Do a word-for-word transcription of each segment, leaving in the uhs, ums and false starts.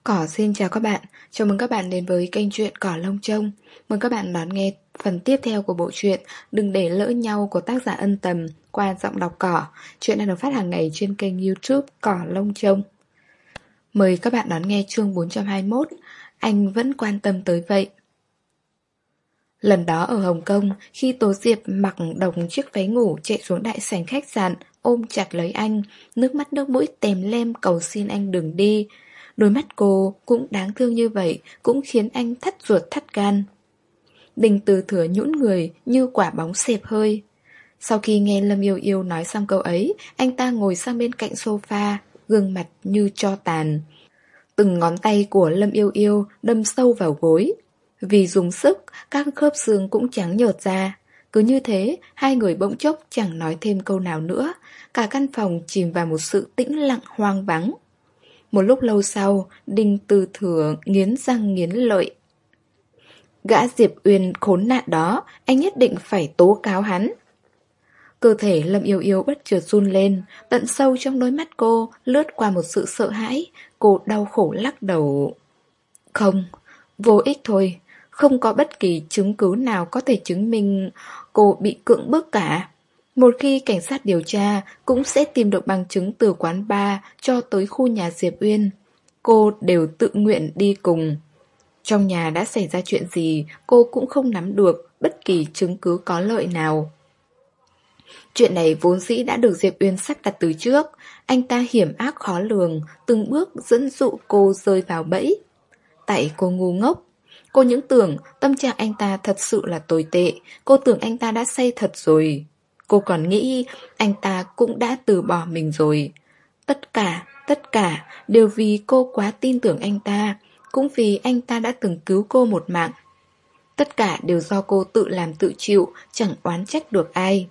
Cỏ xin chào các bạn, chào mừng các bạn đến với kênh truyện Cỏ Lông Trông. Mời các bạn đón nghe phần tiếp theo của bộ truyện Đừng Để Lỡ Nhau của tác giả Ân Tầm qua giọng đọc Cỏ. Chuyện đang được phát hàng ngày trên kênh YouTube Cỏ Lông Trông. Mời các bạn đón nghe chương bốn trăm hai mươi mốt, Anh Vẫn Quan Tâm Tới Vậy. Lần đó ở Hồng Kông, khi Tố Diệp mặc đồng chiếc váy ngủ chạy xuống đại sảnh khách sạn, ôm chặt lấy anh, nước mắt nước mũi tèm lem cầu xin anh đừng đi. Đôi mắt cô cũng đáng thương như vậy, cũng khiến anh thắt ruột thắt gan. Đình Từ Thừa nhũn người như quả bóng xẹp hơi. Sau khi nghe Lâm Yêu Yêu nói xong câu ấy, anh ta ngồi sang bên cạnh sofa, gương mặt như tro tàn. Từng ngón tay của Lâm Yêu Yêu đâm sâu vào gối. Vì dùng sức, các khớp xương cũng trắng nhợt ra. Cứ như thế, hai người bỗng chốc chẳng nói thêm câu nào nữa. Cả căn phòng chìm vào một sự tĩnh lặng hoang vắng. Một lúc lâu sau, Đinh Từ Thừa nghiến răng nghiến lợi. Gã Diệp Uyên khốn nạn đó, anh nhất định phải tố cáo hắn. Cơ thể Lâm Yêu Yêu bất chợt run lên, tận sâu trong đôi mắt cô lướt qua một sự sợ hãi. Cô đau khổ lắc đầu. Không, vô ích thôi. Không có bất kỳ chứng cứ nào có thể chứng minh cô bị cưỡng bức cả. Một khi cảnh sát điều tra, cũng sẽ tìm được bằng chứng từ quán bar cho tới khu nhà Diệp Uyên. Cô đều tự nguyện đi cùng. Trong nhà đã xảy ra chuyện gì, cô cũng không nắm được bất kỳ chứng cứ có lợi nào. Chuyện này vốn dĩ đã được Diệp Uyên sắp đặt từ trước. Anh ta hiểm ác khó lường, từng bước dẫn dụ cô rơi vào bẫy. Tại cô ngu ngốc. Cô những tưởng tâm trạng anh ta thật sự là tồi tệ. Cô tưởng anh ta đã say thật rồi. Cô còn nghĩ anh ta cũng đã từ bỏ mình rồi. Tất cả, tất cả đều vì cô quá tin tưởng anh ta. Cũng vì anh ta đã từng cứu cô một mạng. Tất cả đều do cô tự làm tự chịu, chẳng oán trách được ai.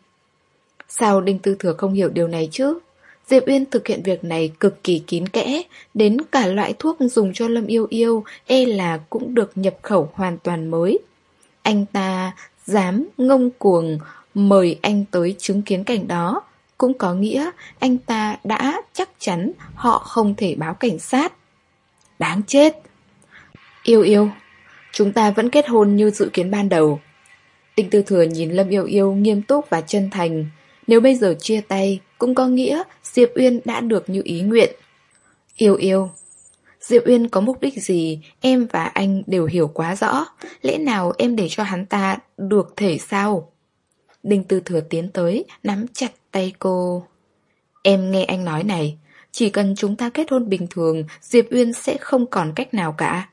Sao Đinh Tư Thừa không hiểu điều này chứ? Diệp Uyên thực hiện việc này cực kỳ kín kẽ, đến cả loại thuốc dùng cho Lâm Yêu Yêu e là cũng được nhập khẩu hoàn toàn mới. Anh ta dám ngông cuồng mời anh tới chứng kiến cảnh đó, cũng có nghĩa anh ta đã chắc chắn họ không thể báo cảnh sát. Đáng chết! Yêu Yêu, chúng ta vẫn kết hôn như dự kiến ban đầu. Đinh Tư Thừa nhìn Lâm Yêu Yêu nghiêm túc và chân thành. Nếu bây giờ chia tay, cũng có nghĩa Diệp Uyên đã được như ý nguyện. Yêu Yêu, Diệp Uyên có mục đích gì, em và anh đều hiểu quá rõ. Lẽ nào em để cho hắn ta được thể sao? Đinh Tư Thừa tiến tới, nắm chặt tay cô. Em nghe anh nói này, chỉ cần chúng ta kết hôn bình thường, Diệp Uyên sẽ không còn cách nào cả.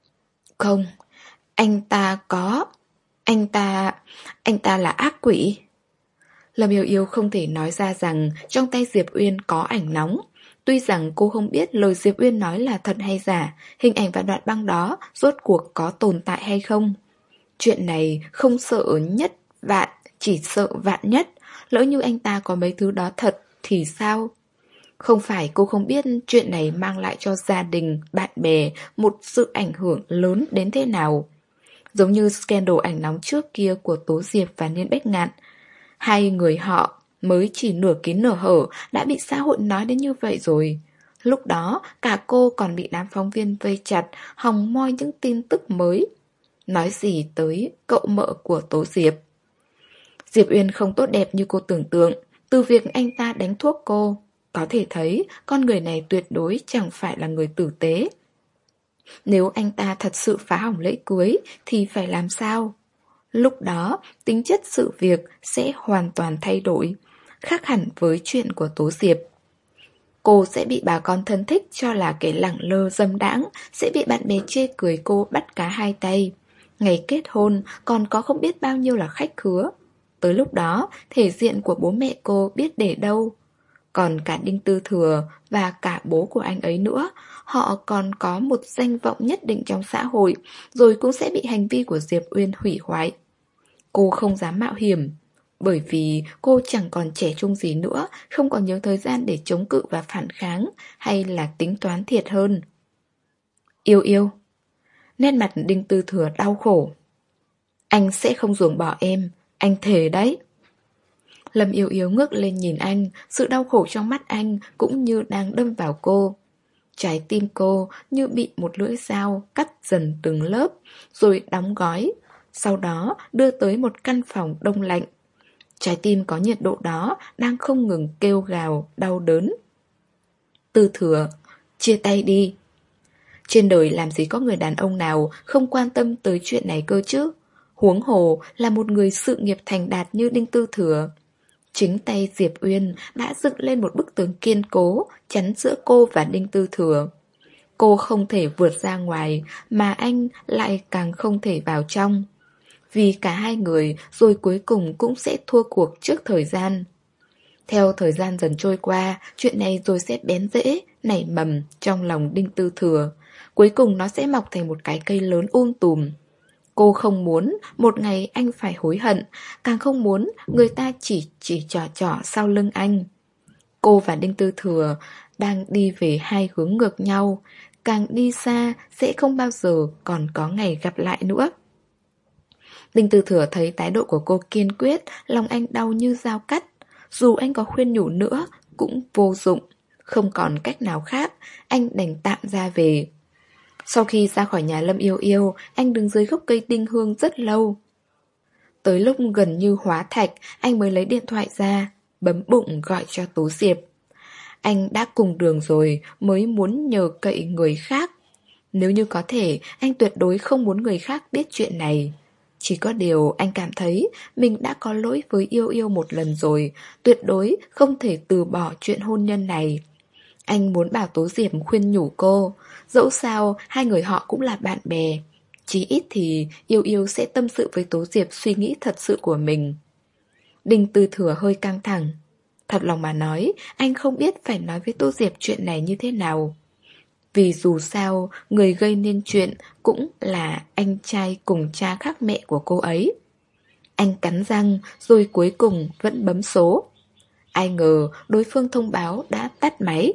Không, anh ta có... Anh ta... Anh ta là ác quỷ. Lâm Yêu Yêu không thể nói ra rằng trong tay Diệp Uyên có ảnh nóng. Tuy rằng cô không biết lời Diệp Uyên nói là thật hay giả, hình ảnh và đoạn băng đó rốt cuộc có tồn tại hay không. Chuyện này không sợ nhất vạn, chỉ sợ vạn nhất. Lỡ như anh ta có mấy thứ đó thật thì sao? Không phải cô không biết chuyện này mang lại cho gia đình, bạn bè một sự ảnh hưởng lớn đến thế nào. Giống như scandal ảnh nóng trước kia của Tố Diệp và Niên Bách Ngạn. Hai người họ mới chỉ nửa kín nửa hở đã bị xã hội nói đến như vậy rồi. Lúc đó cả cô còn bị đám phóng viên vây chặt, hòng moi những tin tức mới. Nói gì tới cậu mợ của Tố Diệp. Diệp Uyên không tốt đẹp như cô tưởng tượng. Từ việc anh ta đánh thuốc cô, có thể thấy con người này tuyệt đối chẳng phải là người tử tế. Nếu anh ta thật sự phá hỏng lễ cưới thì phải làm sao? Lúc đó, tính chất sự việc sẽ hoàn toàn thay đổi, khác hẳn với chuyện của Tố Diệp. Cô sẽ bị bà con thân thích cho là kẻ lẳng lơ dâm đãng, sẽ bị bạn bè chê cười cô bắt cá hai tay. Ngày kết hôn còn có không biết bao nhiêu là khách khứa. Tới lúc đó, thể diện của bố mẹ cô biết để đâu. Còn cả Đinh Tư Thừa và cả bố của anh ấy nữa, họ còn có một danh vọng nhất định trong xã hội, rồi cũng sẽ bị hành vi của Diệp Uyên hủy hoại. Cô không dám mạo hiểm, bởi vì cô chẳng còn trẻ trung gì nữa, không còn nhiều thời gian để chống cự và phản kháng, hay là tính toán thiệt hơn. Yêu Yêu, nét mặt Đinh Tư Thừa đau khổ. Anh sẽ không ruồng bỏ em, anh thề đấy. Lâm Yêu Yêu ngước lên nhìn anh, sự đau khổ trong mắt anh cũng như đang đâm vào cô. Trái tim cô như bị một lưỡi dao cắt dần từng lớp, rồi đóng gói, sau đó đưa tới một căn phòng đông lạnh. Trái tim có nhiệt độ đó đang không ngừng kêu gào, đau đớn. Tư Thừa, chia tay đi. Trên đời làm gì có người đàn ông nào không quan tâm tới chuyện này cơ chứ? Huống hồ là một người sự nghiệp thành đạt như Đinh Tư Thừa. Chính tay Diệp Uyên đã dựng lên một bức tường kiên cố, chắn giữa cô và Đinh Tư Thừa. Cô không thể vượt ra ngoài, mà anh lại càng không thể vào trong. Vì cả hai người rồi cuối cùng cũng sẽ thua cuộc trước thời gian. Theo thời gian dần trôi qua, chuyện này rồi sẽ bén rễ, nảy mầm trong lòng Đinh Tư Thừa. Cuối cùng nó sẽ mọc thành một cái cây lớn um tùm. Cô không muốn một ngày anh phải hối hận, càng không muốn người ta chỉ chỉ trò trò sau lưng anh. Cô và Đinh Tư Thừa đang đi về hai hướng ngược nhau, càng đi xa sẽ không bao giờ còn có ngày gặp lại nữa. Đinh Tư Thừa thấy thái độ của cô kiên quyết, lòng anh đau như dao cắt. Dù anh có khuyên nhủ nữa cũng vô dụng. Không còn cách nào khác, anh đành tạm ra về. Sau khi ra khỏi nhà Lâm Yêu Yêu, anh đứng dưới gốc cây đinh hương rất lâu. Tới lúc gần như hóa thạch, anh mới lấy điện thoại ra, bấm bụng gọi cho Tố Diệp. Anh đã cùng đường rồi mới muốn nhờ cậy người khác. Nếu như có thể, anh tuyệt đối không muốn người khác biết chuyện này. Chỉ có điều anh cảm thấy mình đã có lỗi với Yêu Yêu một lần rồi, tuyệt đối không thể từ bỏ chuyện hôn nhân này. Anh muốn bảo Tố Diệp khuyên nhủ cô, dẫu sao hai người họ cũng là bạn bè. Chí ít thì Yêu Yêu sẽ tâm sự với Tố Diệp suy nghĩ thật sự của mình. Đinh Tư Thừa hơi căng thẳng. Thật lòng mà nói, anh không biết phải nói với Tố Diệp chuyện này như thế nào. Vì dù sao, người gây nên chuyện cũng là anh trai cùng cha khác mẹ của cô ấy. Anh cắn răng rồi cuối cùng vẫn bấm số. Ai ngờ đối phương thông báo đã tắt máy.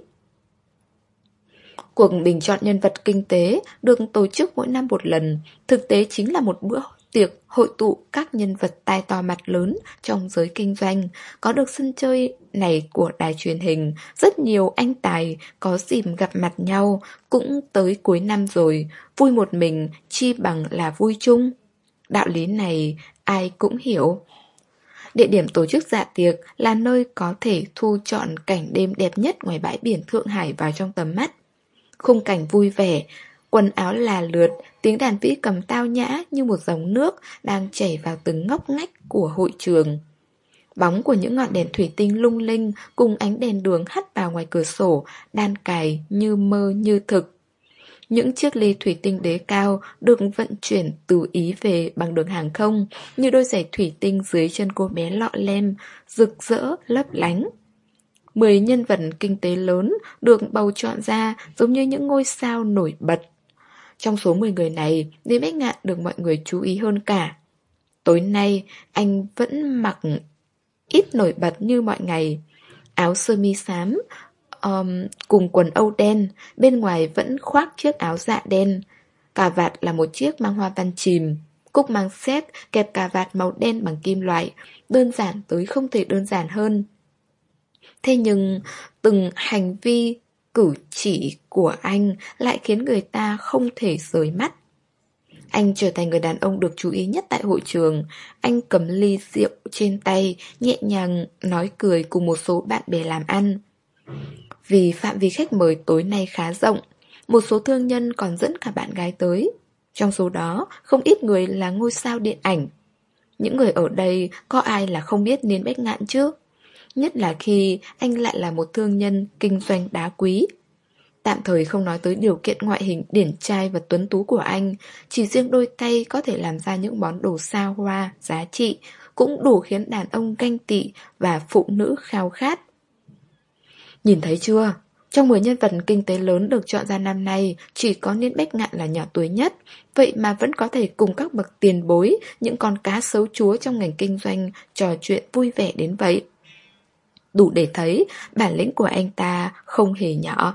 Cuộc bình chọn nhân vật kinh tế được tổ chức mỗi năm một lần, thực tế chính là một bữa tiệc hội tụ các nhân vật tai to mặt lớn trong giới kinh doanh. Có được sân chơi này của đài truyền hình, rất nhiều anh tài có dịp gặp mặt nhau. Cũng tới cuối năm rồi, vui một mình chi bằng là vui chung. Đạo lý này ai cũng hiểu. Địa điểm tổ chức dạ tiệc là nơi có thể thu trọn cảnh đêm đẹp nhất ngoài bãi biển Thượng Hải vào trong tầm mắt. Khung cảnh vui vẻ, quần áo là lượt, tiếng đàn vĩ cầm tao nhã như một dòng nước đang chảy vào từng ngóc ngách của hội trường. Bóng của những ngọn đèn thủy tinh lung linh cùng ánh đèn đường hắt vào ngoài cửa sổ, đan cài như mơ như thực. Những chiếc ly thủy tinh đế cao được vận chuyển từ Ý về bằng đường hàng không, như đôi giày thủy tinh dưới chân cô bé lọ lem, rực rỡ lấp lánh. Mười nhân vật kinh tế lớn được bầu chọn ra giống như những ngôi sao nổi bật. Trong số mười người này, Lý Bách Ngạn được mọi người chú ý hơn cả. Tối nay, anh vẫn mặc ít nổi bật như mọi ngày. Áo sơ mi xám, um, cùng quần âu đen, bên ngoài vẫn khoác chiếc áo dạ đen. Cà vạt là một chiếc mang hoa văn chìm. Cúc mang xét kẹp cà vạt màu đen bằng kim loại, đơn giản tới không thể đơn giản hơn. Thế nhưng từng hành vi, cử chỉ của anh lại khiến người ta không thể rời mắt. Anh trở thành người đàn ông được chú ý nhất tại hội trường. Anh cầm ly rượu trên tay, nhẹ nhàng nói cười cùng một số bạn bè làm ăn. Vì phạm vi khách mời tối nay khá rộng, một số thương nhân còn dẫn cả bạn gái tới. Trong số đó, không ít người là ngôi sao điện ảnh. Những người ở đây có ai là không biết Niên Bách Ngạn chứ? Nhất là khi anh lại là một thương nhân kinh doanh đá quý. Tạm thời không nói tới điều kiện ngoại hình điển trai và tuấn tú của anh, chỉ riêng đôi tay có thể làm ra những món đồ xa hoa, giá trị, cũng đủ khiến đàn ông ganh tị và phụ nữ khao khát. Nhìn thấy chưa? Trong mười nhân vật kinh tế lớn được chọn ra năm nay, chỉ có Niên Bách Ngạn là nhỏ tuổi nhất, vậy mà vẫn có thể cùng các bậc tiền bối, những con cá sấu chúa trong ngành kinh doanh trò chuyện vui vẻ đến vậy. Đủ để thấy bản lĩnh của anh ta không hề nhỏ.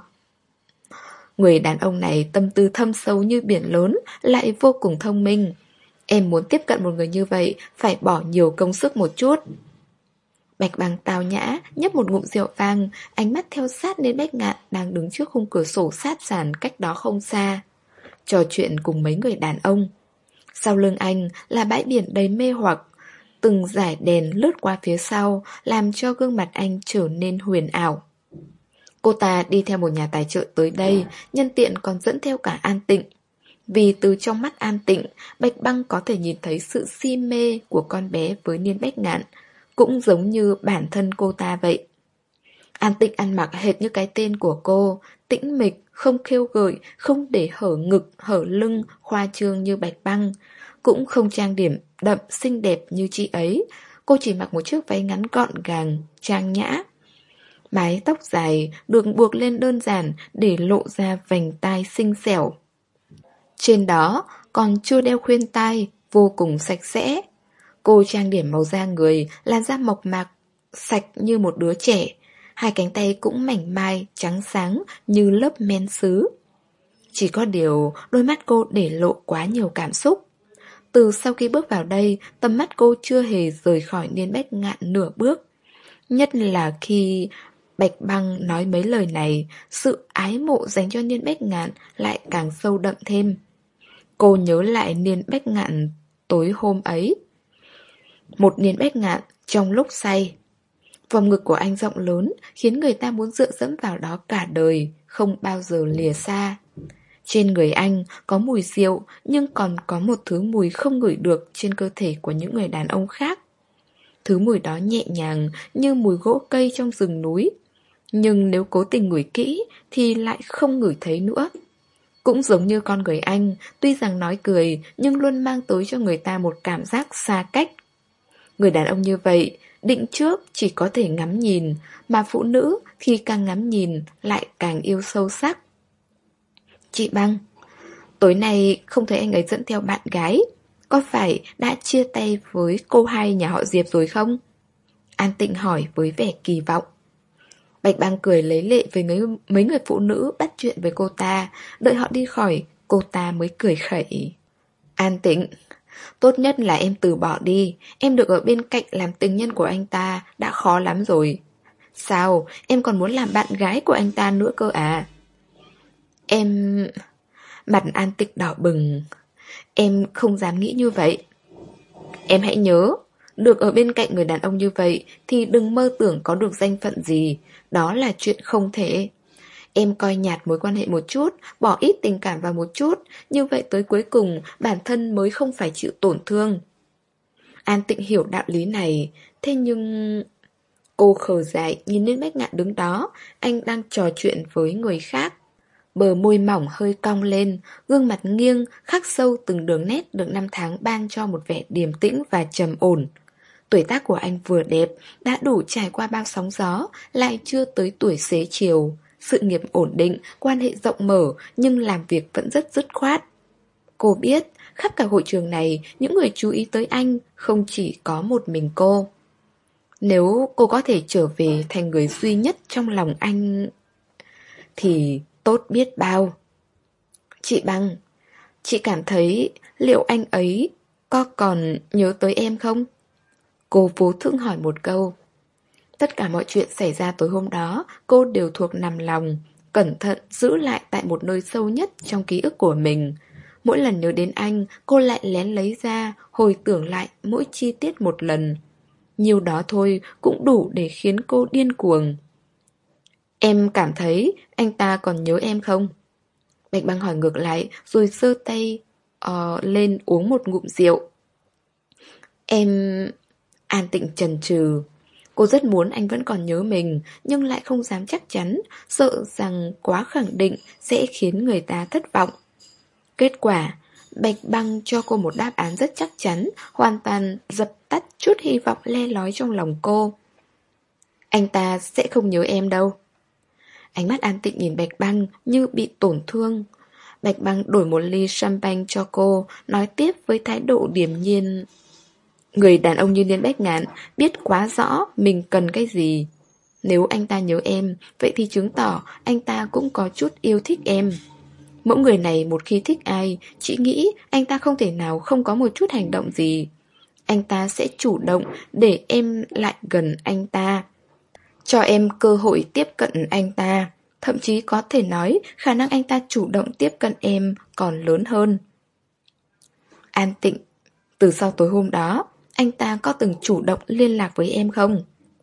Người đàn ông này tâm tư thâm sâu như biển lớn, lại vô cùng thông minh. Em muốn tiếp cận một người như vậy, phải bỏ nhiều công sức một chút. Bạch Băng tao nhã, nhấp một ngụm rượu vang, ánh mắt theo sát Niên Bách Ngạn đang đứng trước khung cửa sổ sát sàn cách đó không xa, trò chuyện cùng mấy người đàn ông. Sau lưng anh là bãi biển đầy mê hoặc, từng dải đèn lướt qua phía sau, làm cho gương mặt anh trở nên huyền ảo. Cô ta đi theo một nhà tài trợ tới đây, nhân tiện còn dẫn theo cả An Tịnh. Vì từ trong mắt An Tịnh, Bạch Băng có thể nhìn thấy sự si mê của con bé với Niên Bách Ngạn, cũng giống như bản thân cô ta vậy. An Tịnh ăn mặc hệt như cái tên của cô, tĩnh mịch, không khêu gợi, không để hở ngực, hở lưng, khoa trương như Bạch Băng, cũng không trang điểm đậm xinh đẹp như chị ấy. Cô chỉ mặc một chiếc váy ngắn gọn gàng, trang nhã. Mái tóc dài được buộc lên đơn giản để lộ ra vành tai xinh xẻo. Trên đó còn chưa đeo khuyên tai, vô cùng sạch sẽ. Cô trang điểm màu da người, làn da mộc mạc, sạch như một đứa trẻ. Hai cánh tay cũng mảnh mai, trắng sáng như lớp men sứ. Chỉ có điều đôi mắt cô để lộ quá nhiều cảm xúc. Từ sau khi bước vào đây, tầm mắt cô chưa hề rời khỏi Niên Bách Ngạn nửa bước. Nhất là khi Bạch Băng nói mấy lời này, sự ái mộ dành cho Niên Bách Ngạn lại càng sâu đậm thêm. Cô nhớ lại Niên Bách Ngạn tối hôm ấy. Một Niên Bách Ngạn trong lúc say. Vòng ngực của anh rộng lớn, khiến người ta muốn dựa dẫm vào đó cả đời, không bao giờ lìa xa. Trên người anh có mùi rượu, nhưng còn có một thứ mùi không ngửi được trên cơ thể của những người đàn ông khác. Thứ mùi đó nhẹ nhàng như mùi gỗ cây trong rừng núi, nhưng nếu cố tình ngửi kỹ thì lại không ngửi thấy nữa. Cũng giống như con người anh, tuy rằng nói cười nhưng luôn mang tới cho người ta một cảm giác xa cách. Người đàn ông như vậy, định trước chỉ có thể ngắm nhìn, mà phụ nữ thì càng ngắm nhìn lại càng yêu sâu sắc. Chị Băng, tối nay không thấy anh ấy dẫn theo bạn gái, có phải đã chia tay với cô hai nhà họ Diệp rồi không? An Tịnh hỏi với vẻ kỳ vọng. Bạch Băng cười lấy lệ với mấy, mấy người phụ nữ bắt chuyện với cô ta, đợi họ đi khỏi, cô ta mới cười khẩy. An Tịnh, tốt nhất là em từ bỏ đi, em được ở bên cạnh làm tình nhân của anh ta đã khó lắm rồi. Sao, em còn muốn làm bạn gái của anh ta nữa cơ à? Em... Mặt An Tịnh đỏ bừng. Em không dám nghĩ như vậy. Em hãy nhớ, được ở bên cạnh người đàn ông như vậy thì đừng mơ tưởng có được danh phận gì. Đó là chuyện không thể. Em coi nhạt mối quan hệ một chút, bỏ ít tình cảm vào một chút, như vậy tới cuối cùng bản thân mới không phải chịu tổn thương. An Tịnh hiểu đạo lý này, thế nhưng... Cô khờ dại nhìn lên Bách Ngạn đứng đó, anh đang trò chuyện với người khác. Bờ môi mỏng hơi cong lên, gương mặt nghiêng, khắc sâu từng đường nét được năm tháng ban cho một vẻ điềm tĩnh và trầm ổn. Tuổi tác của anh vừa đẹp, đã đủ trải qua bao sóng gió, lại chưa tới tuổi xế chiều. Sự nghiệp ổn định, quan hệ rộng mở, nhưng làm việc vẫn rất dứt khoát. Cô biết, khắp cả hội trường này, những người chú ý tới anh không chỉ có một mình cô. Nếu cô có thể trở về thành người duy nhất trong lòng anh, thì tốt biết bao. Chị Băng, chị cảm thấy liệu anh ấy có còn nhớ tới em không? Cô vô thức hỏi một câu. Tất cả mọi chuyện xảy ra tối hôm đó, cô đều thuộc nằm lòng, cẩn thận giữ lại tại một nơi sâu nhất trong ký ức của mình. Mỗi lần nhớ đến anh, cô lại lén lấy ra, hồi tưởng lại mỗi chi tiết một lần. Nhiều đó thôi cũng đủ để khiến cô điên cuồng. Em cảm thấy anh ta còn nhớ em không? Bạch Băng hỏi ngược lại, rồi giơ tay uh, lên uống một ngụm rượu. Em... An Tịnh chần chừ. Cô rất muốn anh vẫn còn nhớ mình, nhưng lại không dám chắc chắn, sợ rằng quá khẳng định sẽ khiến người ta thất vọng. Kết quả, Bạch Băng cho cô một đáp án rất chắc chắn, hoàn toàn dập tắt chút hy vọng le lói trong lòng cô. Anh ta sẽ không nhớ em đâu. Ánh mắt An Tịnh nhìn Bạch Băng như bị tổn thương. Bạch Băng đổi một ly champagne cho cô, nói tiếp với thái độ điềm nhiên. Người đàn ông như Niên Bách Ngạn biết quá rõ mình cần cái gì. Nếu anh ta nhớ em, vậy thì chứng tỏ anh ta cũng có chút yêu thích em. Mẫu người này một khi thích ai, chị nghĩ anh ta không thể nào không có một chút hành động gì. anh ta sẽ chủ động để em lại gần anh ta, cho em cơ hội tiếp cận anh ta. Thậm chí có thể nói khả năng anh ta chủ động tiếp cận em còn lớn hơn. An Tịnh, từ sau tối hôm đó, anh ta có từng chủ động liên lạc với em không?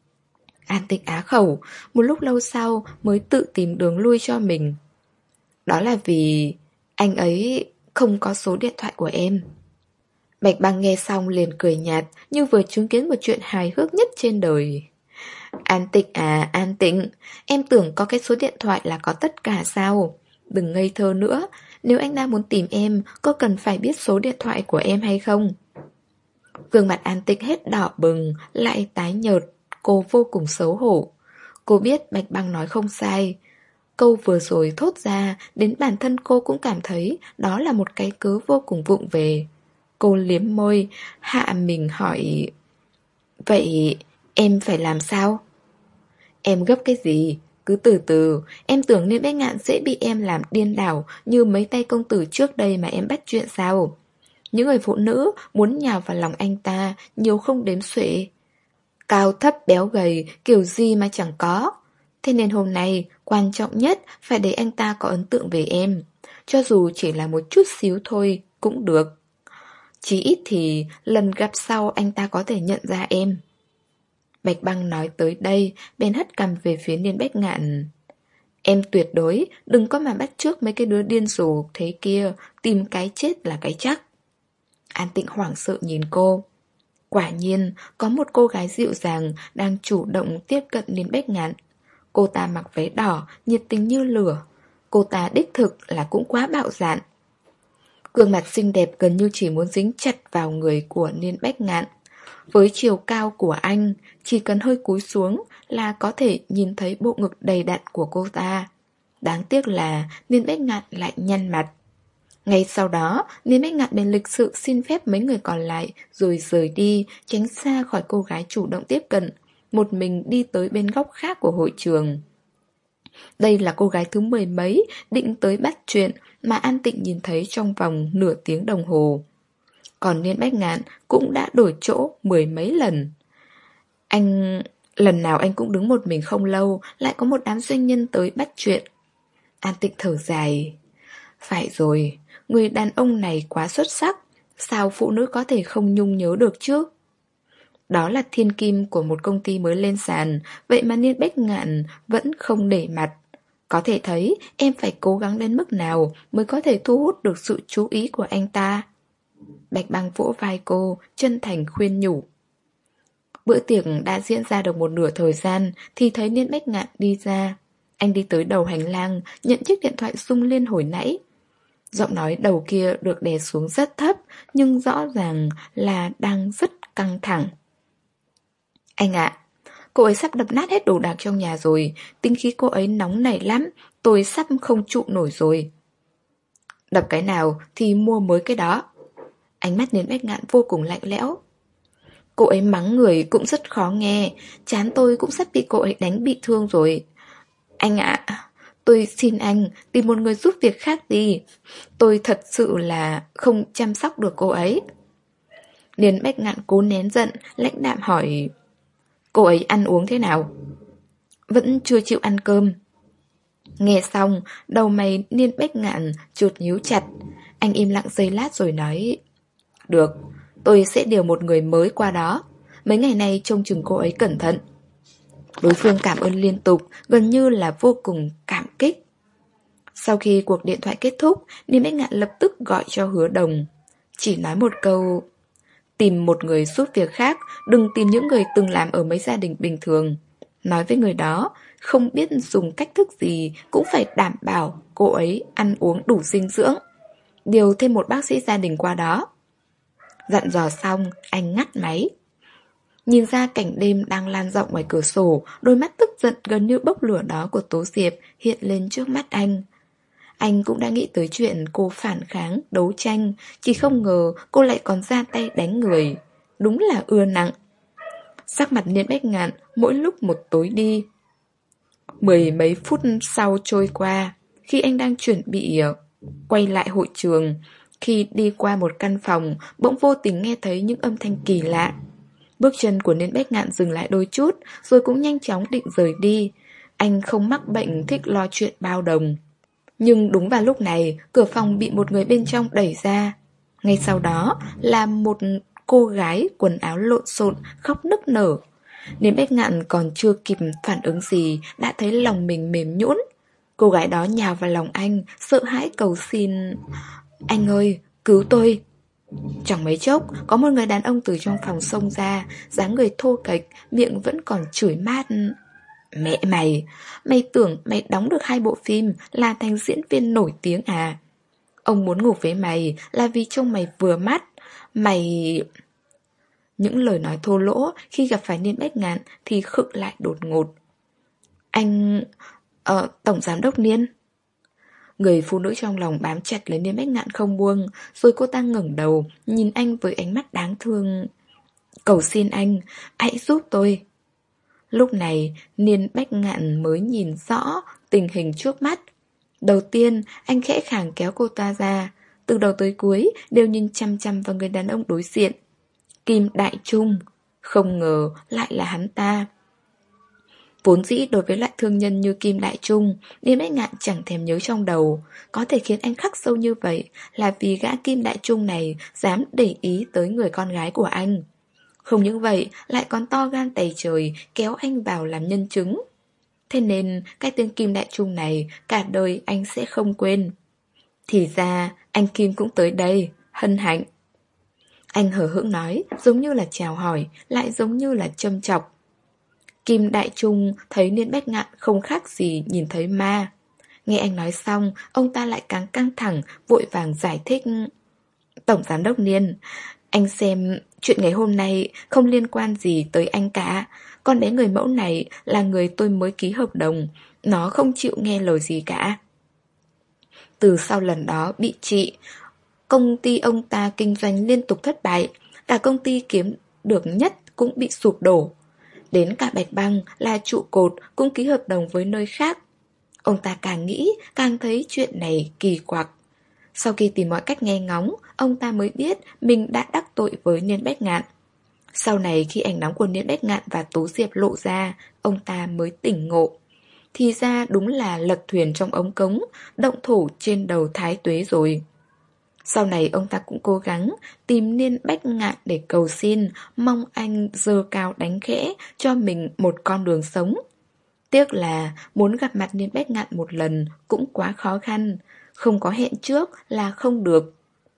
An Tịnh á khẩu, một lúc lâu sau mới tự tìm đường lui cho mình. Đó là vì anh ấy không có số điện thoại của em. Bạch Băng nghe xong liền cười nhạt, như vừa chứng kiến một chuyện hài hước nhất trên đời. An Tịnh à, An Tịnh, em tưởng có cái số điện thoại là có tất cả sao? Đừng ngây thơ nữa, nếu anh ta muốn tìm em, có cần phải biết số điện thoại của em hay không? Gương mặt An Tịnh hết đỏ bừng, lại tái nhợt, cô vô cùng xấu hổ. Cô biết Bạch Băng nói không sai. Câu vừa rồi thốt ra, đến bản thân cô cũng cảm thấy đó là một cái cớ vô cùng vụng về. Cô liếm môi, hạ mình hỏi: vậy em phải làm sao? Em gấp cái gì? Cứ từ từ, em tưởng nên Bách Ngạn dễ bị em làm điên đảo như mấy tay công tử trước đây mà em bắt chuyện sao? Những người phụ nữ muốn nhào vào lòng anh ta nhiều không đếm xuể. Cao thấp béo gầy kiểu gì mà chẳng có. Thế nên hôm nay quan trọng nhất phải để anh ta có ấn tượng về em. Cho dù chỉ là một chút xíu thôi cũng được. Chí ít thì lần gặp sau anh ta có thể nhận ra em. Bạch Băng nói tới đây, bèn hất cằm về phía Niên Bách Ngạn. Em tuyệt đối đừng có mà bắt chước mấy cái đứa điên rồ thế kia, tìm cái chết là cái chắc. An Tịnh hoảng sợ nhìn cô. Quả nhiên, có một cô gái dịu dàng đang chủ động tiếp cận Niên Bách Ngạn. Cô ta mặc váy đỏ, nhiệt tình như lửa. Cô ta đích thực là cũng quá bạo dạn. Gương mặt xinh đẹp gần như chỉ muốn dính chặt vào người của Niên Bách Ngạn. Với chiều cao của anh, chỉ cần hơi cúi xuống là có thể nhìn thấy bộ ngực đầy đặn của cô ta. Đáng tiếc là Niên Bách Ngạn lại nhăn mặt. Ngay sau đó, Niên Bách Ngạn bèn lịch sự xin phép mấy người còn lại rồi rời đi, tránh xa khỏi cô gái chủ động tiếp cận, một mình đi tới bên góc khác của hội trường. Đây là cô gái thứ mười mấy định tới bắt chuyện mà An Tịnh nhìn thấy trong vòng nửa tiếng đồng hồ. Còn Niên Bách Ngạn cũng đã đổi chỗ mười mấy lần. Anh... lần nào anh cũng đứng một mình không lâu, lại có một đám doanh nhân tới bắt chuyện. An Tịnh thở dài. Phải rồi, người đàn ông này quá xuất sắc, sao phụ nữ có thể không nhung nhớ được chứ? Đó là thiên kim của một công ty mới lên sàn, vậy mà Niên Bách Ngạn vẫn không để mặt. Có thể thấy em phải cố gắng đến mức nào mới có thể thu hút được sự chú ý của anh ta. Bạch Băng vỗ vai cô, chân thành khuyên nhủ. Bữa tiệc đã diễn ra được một nửa thời gian thì thấy Niên Bách Ngạn đi ra. Anh đi tới đầu hành lang, nhận chiếc điện thoại rung lên hồi nãy. Giọng nói đầu kia được đè xuống rất thấp, nhưng rõ ràng là đang rất căng thẳng. Anh ạ, cô ấy sắp đập nát hết đồ đạc trong nhà rồi, tính khí cô ấy nóng nảy lắm, tôi sắp không trụ nổi rồi. Đập cái nào thì mua mới cái đó. Ánh mắt Niên Bách Ngạn vô cùng lạnh lẽo. Cô ấy mắng người cũng rất khó nghe, trán tôi cũng sắp bị cô ấy đánh bị thương rồi. Anh ạ, tôi xin anh tìm một người giúp việc khác đi. Tôi thật sự là không chăm sóc được cô ấy. Niên Bách Ngạn cố nén giận, lãnh đạm hỏi. Cô ấy ăn uống thế nào? Vẫn chưa chịu ăn cơm. Nghe xong, đầu mày Niên Bách Ngạn chột nhíu chặt. Anh im lặng giây lát rồi nói. Được, tôi sẽ điều một người mới qua đó. Mấy ngày nay trông chừng cô ấy cẩn thận. Đối phương cảm ơn liên tục, gần như là vô cùng cảm kích. Sau khi cuộc điện thoại kết thúc, Niên Bách Ngạn lập tức gọi cho Hứa Đồng. Chỉ nói một câu. Tìm một người giúp việc khác, đừng tìm những người từng làm ở mấy gia đình bình thường. Nói với người đó, không biết dùng cách thức gì cũng phải đảm bảo cô ấy ăn uống đủ dinh dưỡng. Điều thêm một bác sĩ gia đình qua đó. Dặn dò xong, anh ngắt máy. Nhìn ra cảnh đêm đang lan rộng ngoài cửa sổ, đôi mắt tức giận gần như bốc lửa đó của Tố Diệp hiện lên trước mắt anh. Anh cũng đã nghĩ tới chuyện cô phản kháng, đấu tranh, chỉ không ngờ cô lại còn ra tay đánh người. Đúng là ưa nặng. Sắc mặt Niên Bách Ngạn mỗi lúc một tối đi. Mười mấy phút sau trôi qua, khi anh đang chuẩn bị quay lại hội trường, Khi đi qua một căn phòng, bỗng vô tình nghe thấy những âm thanh kỳ lạ. Bước chân của Niên Bách Ngạn dừng lại đôi chút, rồi cũng nhanh chóng định rời đi. Anh không mắc bệnh thích lo chuyện bao đồng. Nhưng đúng vào lúc này, cửa phòng bị một người bên trong đẩy ra. Ngay sau đó là một cô gái quần áo lộn xộn khóc nức nở. Niên Bách Ngạn còn chưa kịp phản ứng gì đã thấy lòng mình mềm nhũn. Cô gái đó nhào vào lòng anh, sợ hãi cầu xin: "Anh ơi, cứu tôi!" Chẳng mấy chốc, có một người đàn ông từ trong phòng xông ra, dáng người thô kệch, miệng vẫn còn chửi mát: "Mẹ mày, mày tưởng mày đóng được hai bộ phim là thành diễn viên nổi tiếng à? Ông muốn ngủ với mày là vì trông mày vừa mắt. Mày..." Những lời nói thô lỗ khi gặp phải Niên Bách Ngạn thì khựng lại đột ngột. Anh... Ờ, Tổng Giám đốc Niên. Người phụ nữ trong lòng bám chặt lấy Niên Bách Ngạn không buông, rồi cô ta ngẩng đầu, nhìn anh với ánh mắt đáng thương. "Cầu xin anh, hãy giúp tôi." Lúc này, Niên Bách Ngạn mới nhìn rõ tình hình trước mắt. Đầu tiên, anh khẽ khàng kéo cô ta ra, từ đầu tới cuối đều nhìn chăm chăm vào người đàn ông đối diện. Kim Đại Trung. Không ngờ lại là hắn ta. Vốn dĩ đối với loại thương nhân như Kim Đại Trung, Niên Bách Ngạn chẳng thèm nhớ trong đầu. Có thể khiến anh khắc sâu như vậy là vì gã Kim Đại Trung này dám để ý tới người con gái của anh. Không những vậy, lại còn to gan tày trời kéo anh vào làm nhân chứng. Thế nên cái tên Kim Đại Trung này cả đời anh sẽ không quên. Thì ra anh Kim cũng tới đây, hân hạnh. Anh hờ hững nói, giống như là chào hỏi, lại giống như là châm chọc. Kim Đại Trung thấy Niên Bách Ngạn không khác gì nhìn thấy ma. Nghe anh nói xong, ông ta lại càng căng thẳng, vội vàng giải thích. Tổng Giám đốc Niên, anh xem, chuyện ngày hôm nay không liên quan gì tới anh cả. Con bé người mẫu này là người tôi mới ký hợp đồng. Nó không chịu nghe lời gì cả. Từ sau lần đó bị trị, công ty ông ta kinh doanh liên tục thất bại. Cả công ty kiếm được nhất cũng bị sụp đổ. Đến cả Bạch Băng là trụ cột cũng ký hợp đồng với nơi khác. Ông ta càng nghĩ càng thấy chuyện này kỳ quặc. Sau khi tìm mọi cách nghe ngóng, ông ta mới biết mình đã đắc tội với Niên Bách Ngạn. Sau này khi ảnh nóng của Niên Bách Ngạn và Tố Diệp lộ ra, ông ta mới tỉnh ngộ. Thì ra đúng là lật thuyền trong ống cống, động thổ trên đầu Thái Tuế rồi. Sau này ông ta cũng cố gắng tìm Niên Bách Ngạn để cầu xin, mong anh giơ cao đánh khẽ cho mình một con đường sống. Tiếc là muốn gặp mặt Niên Bách Ngạn một lần cũng quá khó khăn, không có hẹn trước là không được.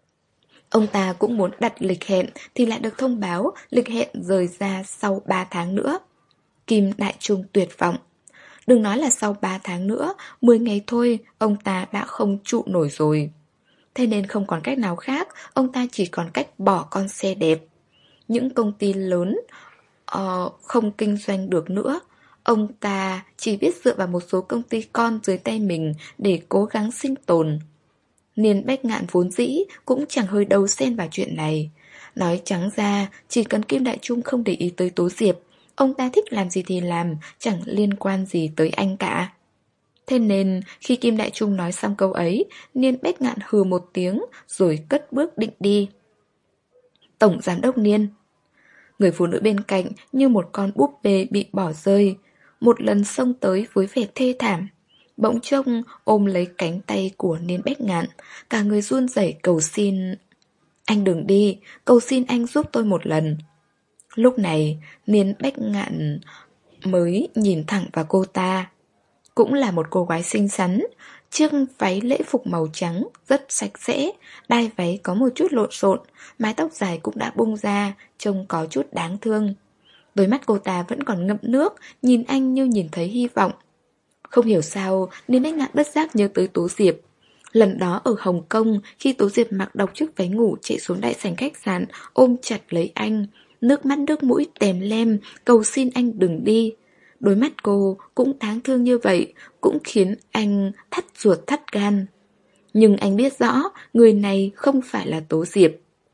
Ông ta cũng muốn đặt lịch hẹn thì lại được thông báo lịch hẹn rời ra sau ba tháng nữa. Kim Đại Trung tuyệt vọng. Đừng nói là sau ba tháng nữa, mười ngày thôi ông ta đã không trụ nổi rồi. Thế nên không còn cách nào khác, ông ta chỉ còn cách bỏ con xe đẹp. Những công ty lớn uh, không kinh doanh được nữa. Ông ta chỉ biết dựa vào một số công ty con dưới tay mình để cố gắng sinh tồn. Niên Bách Ngạn vốn dĩ cũng chẳng hơi đầu xen vào chuyện này. Nói trắng ra, chỉ cần Kim Đại Trung không để ý tới Tố Diệp, ông ta thích làm gì thì làm, chẳng liên quan gì tới anh cả. Thế nên khi Kim Đại Trung nói xong câu ấy, Niên Bách Ngạn hừ một tiếng rồi cất bước định đi. Tổng Giám đốc Niên. Người phụ nữ bên cạnh như một con búp bê bị bỏ rơi, một lần xông tới với vẻ thê thảm. Bỗng trông ôm lấy cánh tay của Niên Bách Ngạn, cả người run rẩy cầu xin. Anh đừng đi, cầu xin anh giúp tôi một lần. Lúc này Niên Bách Ngạn mới nhìn thẳng vào cô ta. Cũng là một cô gái xinh xắn, chiếc váy lễ phục màu trắng rất sạch sẽ, đai váy có một chút lộn xộn, mái tóc dài cũng đã bung ra, trông có chút đáng thương. Đôi mắt cô ta vẫn còn ngậm nước, nhìn anh như nhìn thấy hy vọng. Không hiểu sao, Niên Bách Ngạn bất giác nhớ tới Tố Diệp. Lần đó ở Hồng Kông, khi Tố Diệp mặc đọc chiếc váy ngủ chạy xuống đại sảnh khách sạn, ôm chặt lấy anh, nước mắt nước mũi tèm lem, cầu xin anh đừng đi. Đôi mắt cô cũng đáng thương như vậy, cũng khiến anh thắt ruột thắt gan. Nhưng anh biết rõ, người này không phải là Tố Diệp.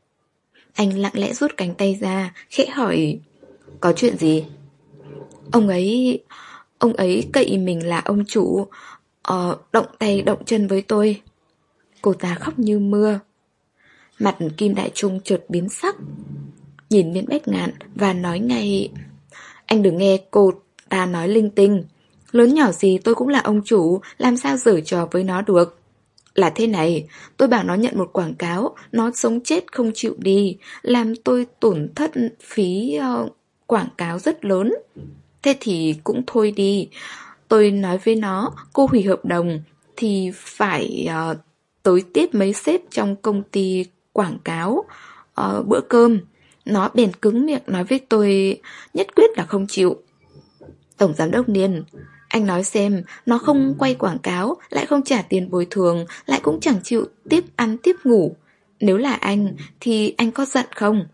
Anh lặng lẽ rút cánh tay ra, khẽ hỏi, có chuyện gì? Ông ấy... Ông ấy cậy mình là ông chủ, ờ, động tay động chân với tôi. Cô ta khóc như mưa. Mặt Kim Đại Trung chợt biến sắc, nhìn Miễn Bách Ngạn và nói ngay: Anh đừng nghe cô ta nói linh tinh. Lớn nhỏ gì tôi cũng là ông chủ, làm sao giở trò với nó được. Là thế này, tôi bảo nó nhận một quảng cáo, nó sống chết không chịu đi, làm tôi tổn thất phí uh, quảng cáo rất lớn. Thế thì cũng thôi đi. Tôi nói với nó, cô hủy hợp đồng thì phải uh, tới tiếp mấy sếp trong công ty quảng cáo uh, bữa cơm. Nó bèn cứng miệng nói với tôi nhất quyết là không chịu. Tổng giám đốc Niên, anh nói xem, nó không quay quảng cáo, lại không trả tiền bồi thường, lại cũng chẳng chịu tiếp ăn tiếp ngủ. Nếu là anh, thì anh có giận không?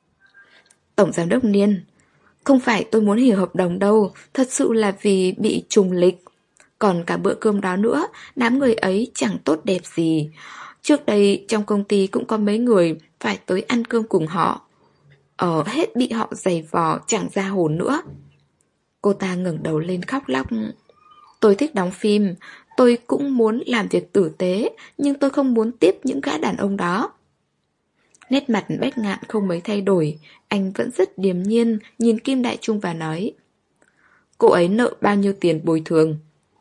Tổng giám đốc Niên, không phải tôi muốn hủy hợp đồng đâu, thật sự là vì bị trùng lịch. Còn cả bữa cơm đó nữa, đám người ấy chẳng tốt đẹp gì. Trước đây trong công ty cũng có mấy người phải tới ăn cơm cùng họ. Ở hết bị họ giày vò chẳng ra hồn nữa. Cô ta ngẩng đầu lên khóc lóc. Tôi thích đóng phim, tôi cũng muốn làm việc tử tế, nhưng tôi không muốn tiếp những gã đàn ông đó. Nét mặt Bách Ngạn không mấy thay đổi, anh vẫn rất điềm nhiên nhìn Kim Đại Trung và nói: Cô ấy nợ bao nhiêu tiền bồi thường?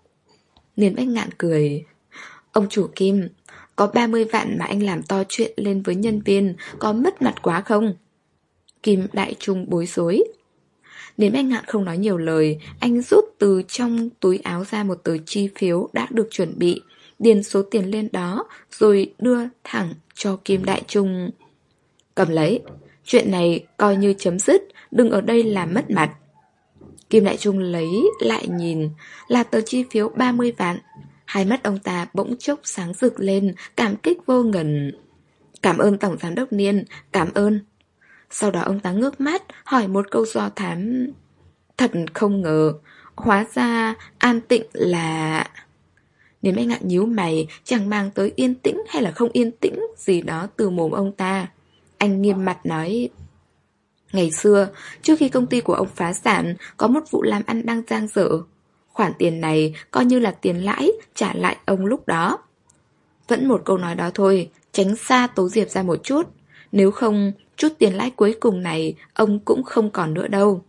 Niên Bách Ngạn cười: Ông chủ Kim, có ba mươi vạn mà anh làm to chuyện lên với nhân viên, có mất mặt quá không? Kim Đại Trung bối rối. Niên Bách Ngạn không nói nhiều lời, anh rút từ trong túi áo ra một tờ chi phiếu đã được chuẩn bị, điền số tiền lên đó, rồi đưa thẳng cho Kim Đại Trung. Cầm lấy, chuyện này coi như chấm dứt, đừng ở đây làm mất mặt. Kim Đại Trung lấy lại nhìn, là tờ chi phiếu ba mươi vạn. Hai mắt ông ta bỗng chốc sáng rực lên, cảm kích vô ngần. Cảm ơn Tổng Giám đốc Niên, cảm ơn. Sau đó ông ta ngước mắt, hỏi một câu do thám. Thật không ngờ, hóa ra An Tịnh là... Nếu anh ngạn nhíu mày, chẳng mang tới yên tĩnh hay là không yên tĩnh gì đó từ mồm ông ta. Anh nghiêm mặt nói: Ngày xưa, trước khi công ty của ông phá sản, có một vụ làm ăn đang dang dở. Khoản tiền này coi như là tiền lãi trả lại ông lúc đó. Vẫn một câu nói đó thôi, tránh xa Tố Diệp ra một chút. Nếu không, chút tiền lãi cuối cùng này ông cũng không còn nữa đâu.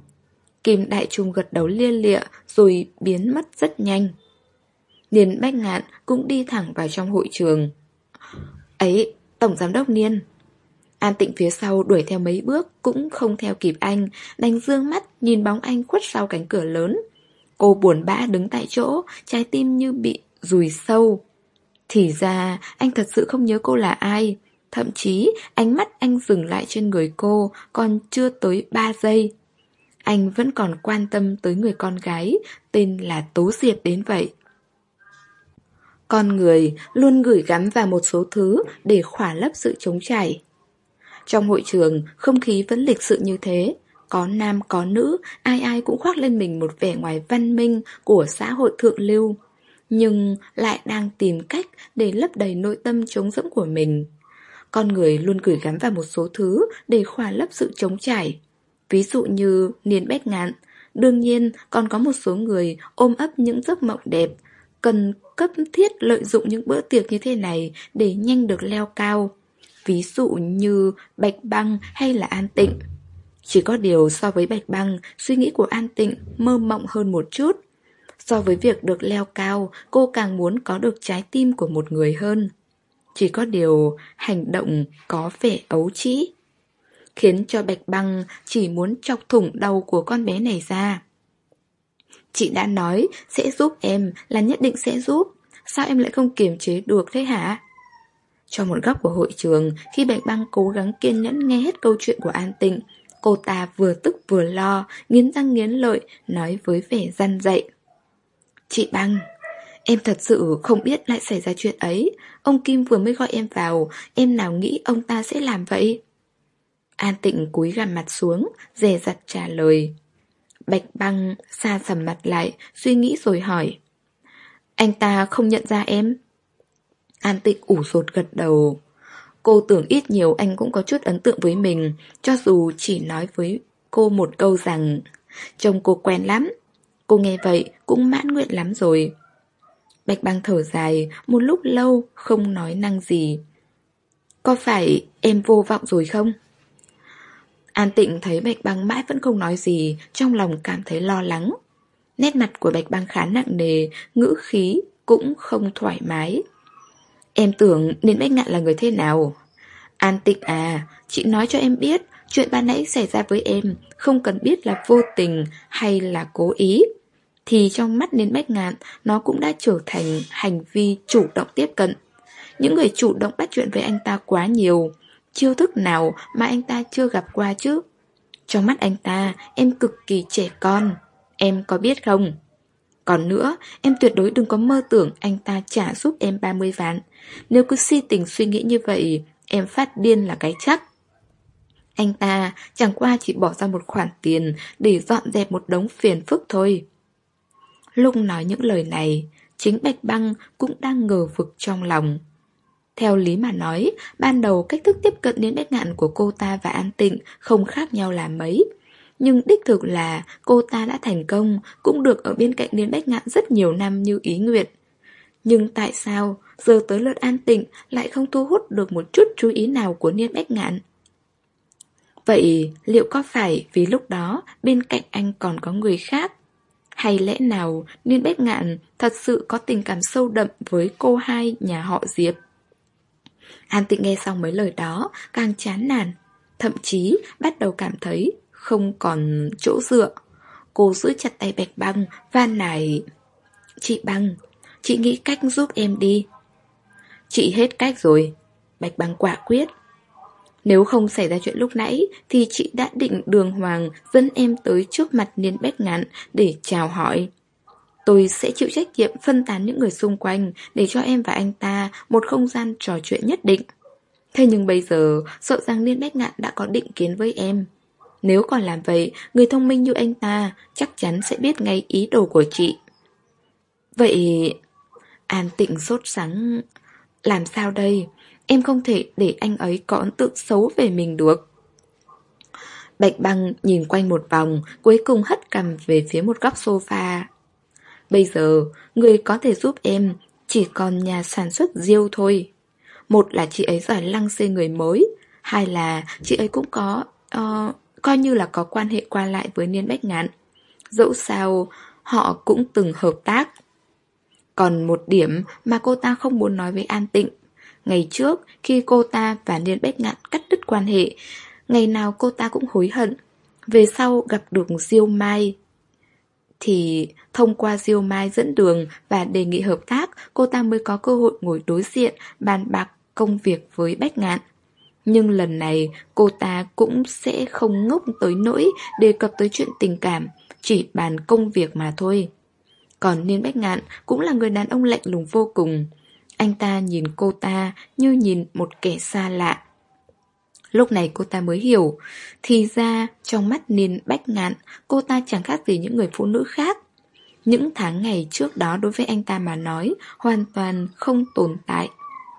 Kim Đại Trung gật đầu lia lịa rồi biến mất rất nhanh. Niên Bách Ngạn cũng đi thẳng vào trong hội trường. Ấy, Tổng Giám đốc Niên. An Tịnh phía sau đuổi theo mấy bước cũng không theo kịp anh, đành dương mắt nhìn bóng anh khuất sau cánh cửa lớn. Cô buồn bã đứng tại chỗ, trái tim như bị dùi sâu. Thì ra anh thật sự không nhớ cô là ai. Thậm chí ánh mắt anh dừng lại trên người cô còn chưa tới ba giây. Anh vẫn còn quan tâm tới người con gái tên là Tố Diệp đến vậy. Con người luôn gửi gắm vào một số thứ để khỏa lấp sự trống trải. Trong hội trường, không khí vẫn lịch sự như thế. Có nam có nữ, ai ai cũng khoác lên mình một vẻ ngoài văn minh của xã hội thượng lưu, nhưng lại đang tìm cách để lấp đầy nội tâm trống rỗng của mình. Con người luôn gửi gắm vào một số thứ để khỏa lấp sự trống trải. Ví dụ như Niên Bách Ngạn. Đương nhiên còn có một số người ôm ấp những giấc mộng đẹp, cần cấp thiết lợi dụng những bữa tiệc như thế này để nhanh được leo cao. Ví dụ như Bạch Băng hay là An Tịnh. Chỉ có điều so với Bạch Băng, suy nghĩ của An Tịnh mơ mộng hơn một chút. So với việc được leo cao, cô càng muốn có được trái tim của một người hơn. Chỉ có điều hành động có vẻ ấu trĩ, khiến cho Bạch Băng chỉ muốn chọc thủng đầu của con bé này ra. Chị đã nói sẽ giúp em là nhất định sẽ giúp. Sao em lại không kiềm chế được thế hả? Trong một góc của hội trường, khi Bạch Băng cố gắng kiên nhẫn nghe hết câu chuyện của An Tịnh, cô ta vừa tức vừa lo, nghiến răng nghiến lợi, nói với vẻ răn dạy. Chị Băng, em thật sự không biết lại xảy ra chuyện ấy. Ông Kim vừa mới gọi em vào, em nào nghĩ ông ta sẽ làm vậy? An Tịnh cúi gằm mặt xuống, dè dặt trả lời. Bạch Băng xa sầm mặt lại, suy nghĩ rồi hỏi. Anh ta không nhận ra em? An Tịnh ủ rột gật đầu. Cô tưởng ít nhiều anh cũng có chút ấn tượng với mình, cho dù chỉ nói với cô một câu rằng trông cô quen lắm. Cô nghe vậy cũng mãn nguyện lắm rồi. Bạch Băng thở dài, một lúc lâu không nói năng gì. có phải em vô vọng rồi không? An Tịnh thấy Bạch Băng mãi vẫn không nói gì, trong lòng cảm thấy lo lắng. Nét mặt của Bạch Băng khá nặng nề, ngữ khí cũng không thoải mái. Em tưởng Niên Bách Ngạn là người thế nào? An Tịnh à, chị nói cho em biết, chuyện ban nãy xảy ra với em, không cần biết là vô tình hay là cố ý, thì trong mắt Niên Bách Ngạn, nó cũng đã trở thành hành vi chủ động tiếp cận. Những người chủ động bắt chuyện với anh ta quá nhiều, chiêu thức nào mà anh ta chưa gặp qua chứ? Trong mắt anh ta, em cực kỳ trẻ con, em có biết không? Còn nữa, em tuyệt đối đừng có mơ tưởng anh ta trả giúp em ba mươi vạn. Nếu cứ si tình suy nghĩ như vậy, em phát điên là cái chắc. Anh ta chẳng qua chỉ bỏ ra một khoản tiền để dọn dẹp một đống phiền phức thôi. Lúc nói những lời này, chính Bạch Băng cũng đang ngờ vực trong lòng. Theo lý mà nói, ban đầu cách thức tiếp cận đến Bách Ngạn của cô ta và An Tịnh không khác nhau là mấy. Nhưng đích thực là cô ta đã thành công, cũng được ở bên cạnh Niên Bách Ngạn rất nhiều năm như ý nguyện. Nhưng tại sao giờ tới lượt An Tịnh lại không thu hút được một chút chú ý nào của Niên Bách Ngạn? Vậy liệu có phải vì lúc đó bên cạnh anh còn có người khác? Hay lẽ nào Niên Bách Ngạn thật sự có tình cảm sâu đậm với cô hai nhà họ Diệp? An Tịnh nghe xong mấy lời đó càng chán nản, thậm chí bắt đầu cảm thấy không còn chỗ dựa. Cô giữ chặt tay Bạch Băng, van nài: Chị Băng, chị nghĩ cách giúp em đi. Chị hết cách rồi, Bạch Băng quả quyết. Nếu không xảy ra chuyện lúc nãy thì chị đã định đường hoàng dẫn em tới trước mặt Niên Bách Ngạn để chào hỏi. Tôi sẽ chịu trách nhiệm phân tán những người xung quanh để cho em và anh ta một không gian trò chuyện nhất định. Thế nhưng bây giờ sợ rằng Niên Bách Ngạn đã có định kiến với em. Nếu còn làm vậy, người thông minh như anh ta chắc chắn sẽ biết ngay ý đồ của chị. Vậy... An Tịnh sốt sắng. Làm sao đây? Em không thể để anh ấy có ấn tượng xấu về mình được. Bạch Băng nhìn quanh một vòng, cuối cùng hất cằm về phía một góc sofa. Bây giờ, người có thể giúp em chỉ còn nhà sản xuất Diêu thôi. Một là chị ấy giỏi lăng xê người mới, hai là chị ấy cũng có uh, coi như là có quan hệ qua lại với Niên Bách Ngạn. Dẫu sao, họ cũng từng hợp tác. Còn một điểm mà cô ta không muốn nói với An Tịnh. Ngày trước, khi cô ta và Niên Bách Ngạn cắt đứt quan hệ, ngày nào cô ta cũng hối hận. Về sau gặp được Diêu Mai, thì thông qua Diêu Mai dẫn đường và đề nghị hợp tác, cô ta mới có cơ hội ngồi đối diện, bàn bạc công việc với Bách Ngạn. Nhưng lần này, cô ta cũng sẽ không ngốc tới nỗi đề cập tới chuyện tình cảm, chỉ bàn công việc mà thôi. Còn Niên Bách Ngạn cũng là người đàn ông lạnh lùng vô cùng. Anh ta nhìn cô ta như nhìn một kẻ xa lạ. Lúc này cô ta mới hiểu, thì ra trong mắt Niên Bách Ngạn, cô ta chẳng khác gì những người phụ nữ khác. Những tháng ngày trước đó đối với anh ta mà nói, hoàn toàn không tồn tại.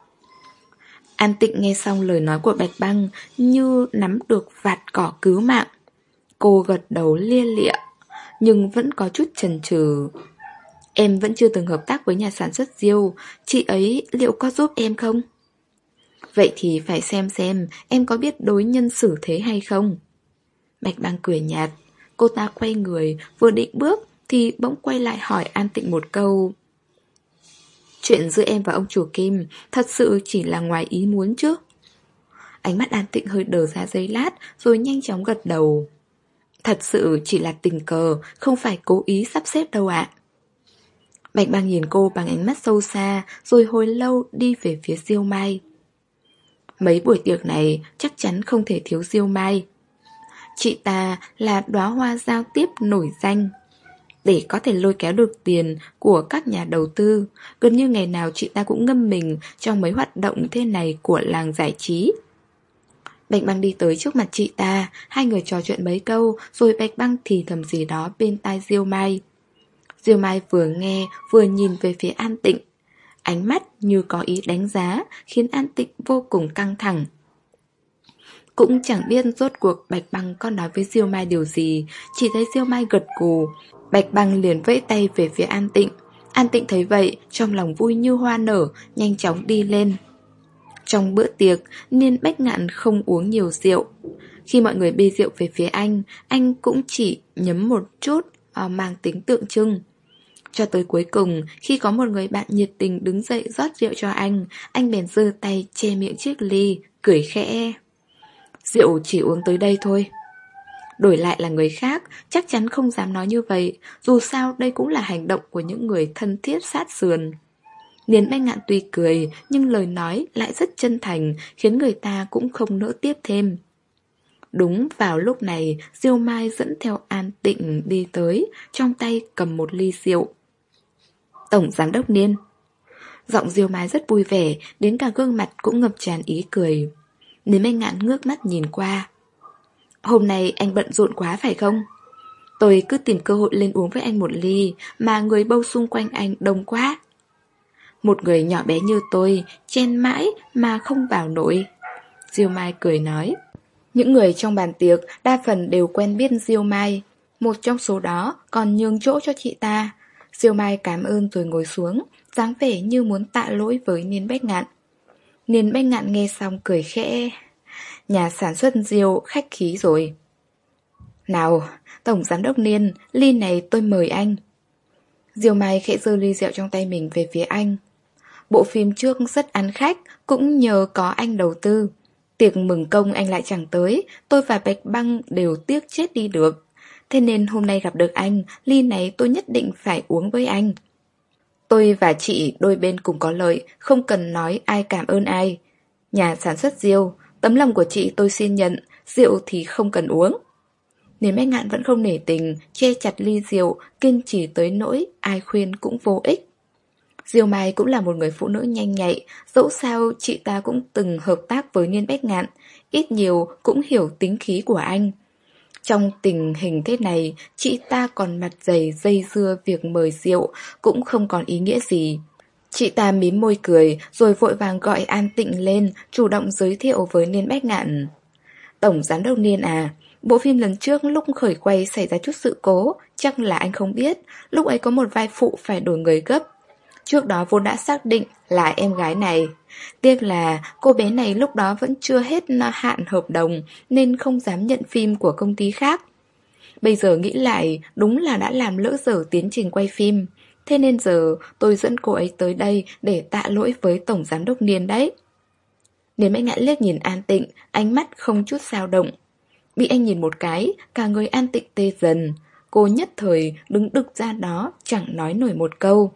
An Tịnh nghe xong lời nói của Bạch Băng như nắm được vạt cỏ cứu mạng. Cô gật đầu lia lịa, nhưng vẫn có chút chần chừ. Em vẫn chưa từng hợp tác với nhà sản xuất Diêu, chị ấy liệu có giúp em không? Vậy thì phải xem xem em có biết đối nhân xử thế hay không. Bạch Băng cười nhạt. Cô ta quay người, vừa định bước thì bỗng quay lại hỏi An Tịnh một câu. Chuyện giữa em và ông chủ Kim thật sự chỉ là ngoài ý muốn chứ? Ánh mắt An Tịnh hơi đờ ra giây lát, rồi nhanh chóng gật đầu. Thật sự chỉ là tình cờ, không phải cố ý sắp xếp đâu ạ. Bạch Băng nhìn cô bằng ánh mắt sâu xa, rồi hồi lâu đi về phía Diêu Mai. Mấy buổi tiệc này chắc chắn không thể thiếu Diêu Mai. Chị ta là đóa hoa giao tiếp nổi danh. Để có thể lôi kéo được tiền của các nhà đầu tư, gần như ngày nào chị ta cũng ngâm mình trong mấy hoạt động như thế này của làng giải trí. Bạch Băng đi tới trước mặt chị ta, hai người trò chuyện mấy câu, rồi Bạch Băng thì thầm gì đó bên tai Diêu Mai. Diêu Mai vừa nghe vừa nhìn về phía An Tịnh. Ánh mắt như có ý đánh giá, khiến An Tịnh vô cùng căng thẳng. Cũng chẳng biết rốt cuộc Bạch Băng có nói với Diêu Mai điều gì, chỉ thấy Diêu Mai gật gù. Bạch Băng liền vẫy tay về phía An Tịnh. An Tịnh thấy vậy, trong lòng vui như hoa nở, nhanh chóng đi lên. Trong bữa tiệc, Niên Bách Ngạn không uống nhiều rượu. Khi mọi người bê rượu về phía anh, anh cũng chỉ nhấm một chút, uh, mang tính tượng trưng. Cho tới cuối cùng, khi có một người bạn nhiệt tình đứng dậy rót rượu cho anh, anh bèn giơ tay che miệng chiếc ly, cười khẽ. Rượu chỉ uống tới đây thôi. Đổi lại là người khác, chắc chắn không dám nói như vậy, dù sao đây cũng là hành động của những người thân thiết sát sườn. Niên Bách Ngạn tuy cười, nhưng lời nói lại rất chân thành, khiến người ta cũng không nỡ tiếp thêm. Đúng vào lúc này, Diêu Mai dẫn theo An Tịnh đi tới, trong tay cầm một ly rượu. Tổng giám đốc Niên. Giọng Diêu Mai rất vui vẻ, đến cả gương mặt cũng ngập tràn ý cười. Niên Bách Ngạn ngước mắt nhìn qua. Hôm nay anh bận rộn quá phải không? Tôi cứ tìm cơ hội lên uống với anh một ly, mà người bâu xung quanh anh đông quá. Một người nhỏ bé như tôi, chen mãi mà không vào nổi. Diêu Mai cười nói. Những người trong bàn tiệc đa phần đều quen biết Diêu Mai. Một trong số đó còn nhường chỗ cho chị ta. Diêu Mai cảm ơn rồi ngồi xuống, dáng vẻ như muốn tạ lỗi với Niên Bách Ngạn. Niên Bách Ngạn nghe xong cười khẽ. Nhà sản xuất rượu khách khí rồi. Nào, Tổng giám đốc Niên, ly này tôi mời anh. Diêu Mai khẽ giơ ly rượu trong tay mình về phía anh. Bộ phim trước rất ăn khách, cũng nhờ có anh đầu tư. Tiệc mừng công anh lại chẳng tới, tôi và Bạch Băng đều tiếc chết đi được. Thế nên hôm nay gặp được anh, ly này tôi nhất định phải uống với anh. Tôi và chị đôi bên cùng có lợi, không cần nói ai cảm ơn ai. Nhà sản xuất rượu, tấm lòng của chị tôi xin nhận, rượu thì không cần uống. Niên Bách Ngạn vẫn không nể tình, che chặt ly rượu, kiên trì tới nỗi ai khuyên cũng vô ích. Diêu Mai cũng là một người phụ nữ nhanh nhạy, dẫu sao chị ta cũng từng hợp tác với Niên Bách Ngạn, ít nhiều cũng hiểu tính khí của anh. Trong tình hình thế này, chị ta còn mặt dày dây dưa việc mời rượu cũng không còn ý nghĩa gì. Chị ta mím môi cười rồi vội vàng gọi An Tịnh lên, chủ động giới thiệu với Niên Bách Ngạn. Tổng giám đốc Niên à, bộ phim lần trước lúc khởi quay xảy ra chút sự cố, chắc là anh không biết, lúc ấy có một vai phụ phải đổi người gấp. Trước đó vốn đã xác định là em gái này. Tiếc là cô bé này lúc đó vẫn chưa hết hạn hợp đồng nên không dám nhận phim của công ty khác. Bây giờ nghĩ lại đúng là đã làm lỡ dở tiến trình quay phim. Thế nên giờ tôi dẫn cô ấy tới đây để tạ lỗi với Tổng Giám đốc Niên đấy. Niên Bách Ngạn liếc nhìn An Tịnh, ánh mắt không chút dao động. Bị anh nhìn một cái, cả người An Tịnh tê dần. Cô nhất thời đứng đực ra đó, chẳng nói nổi một câu.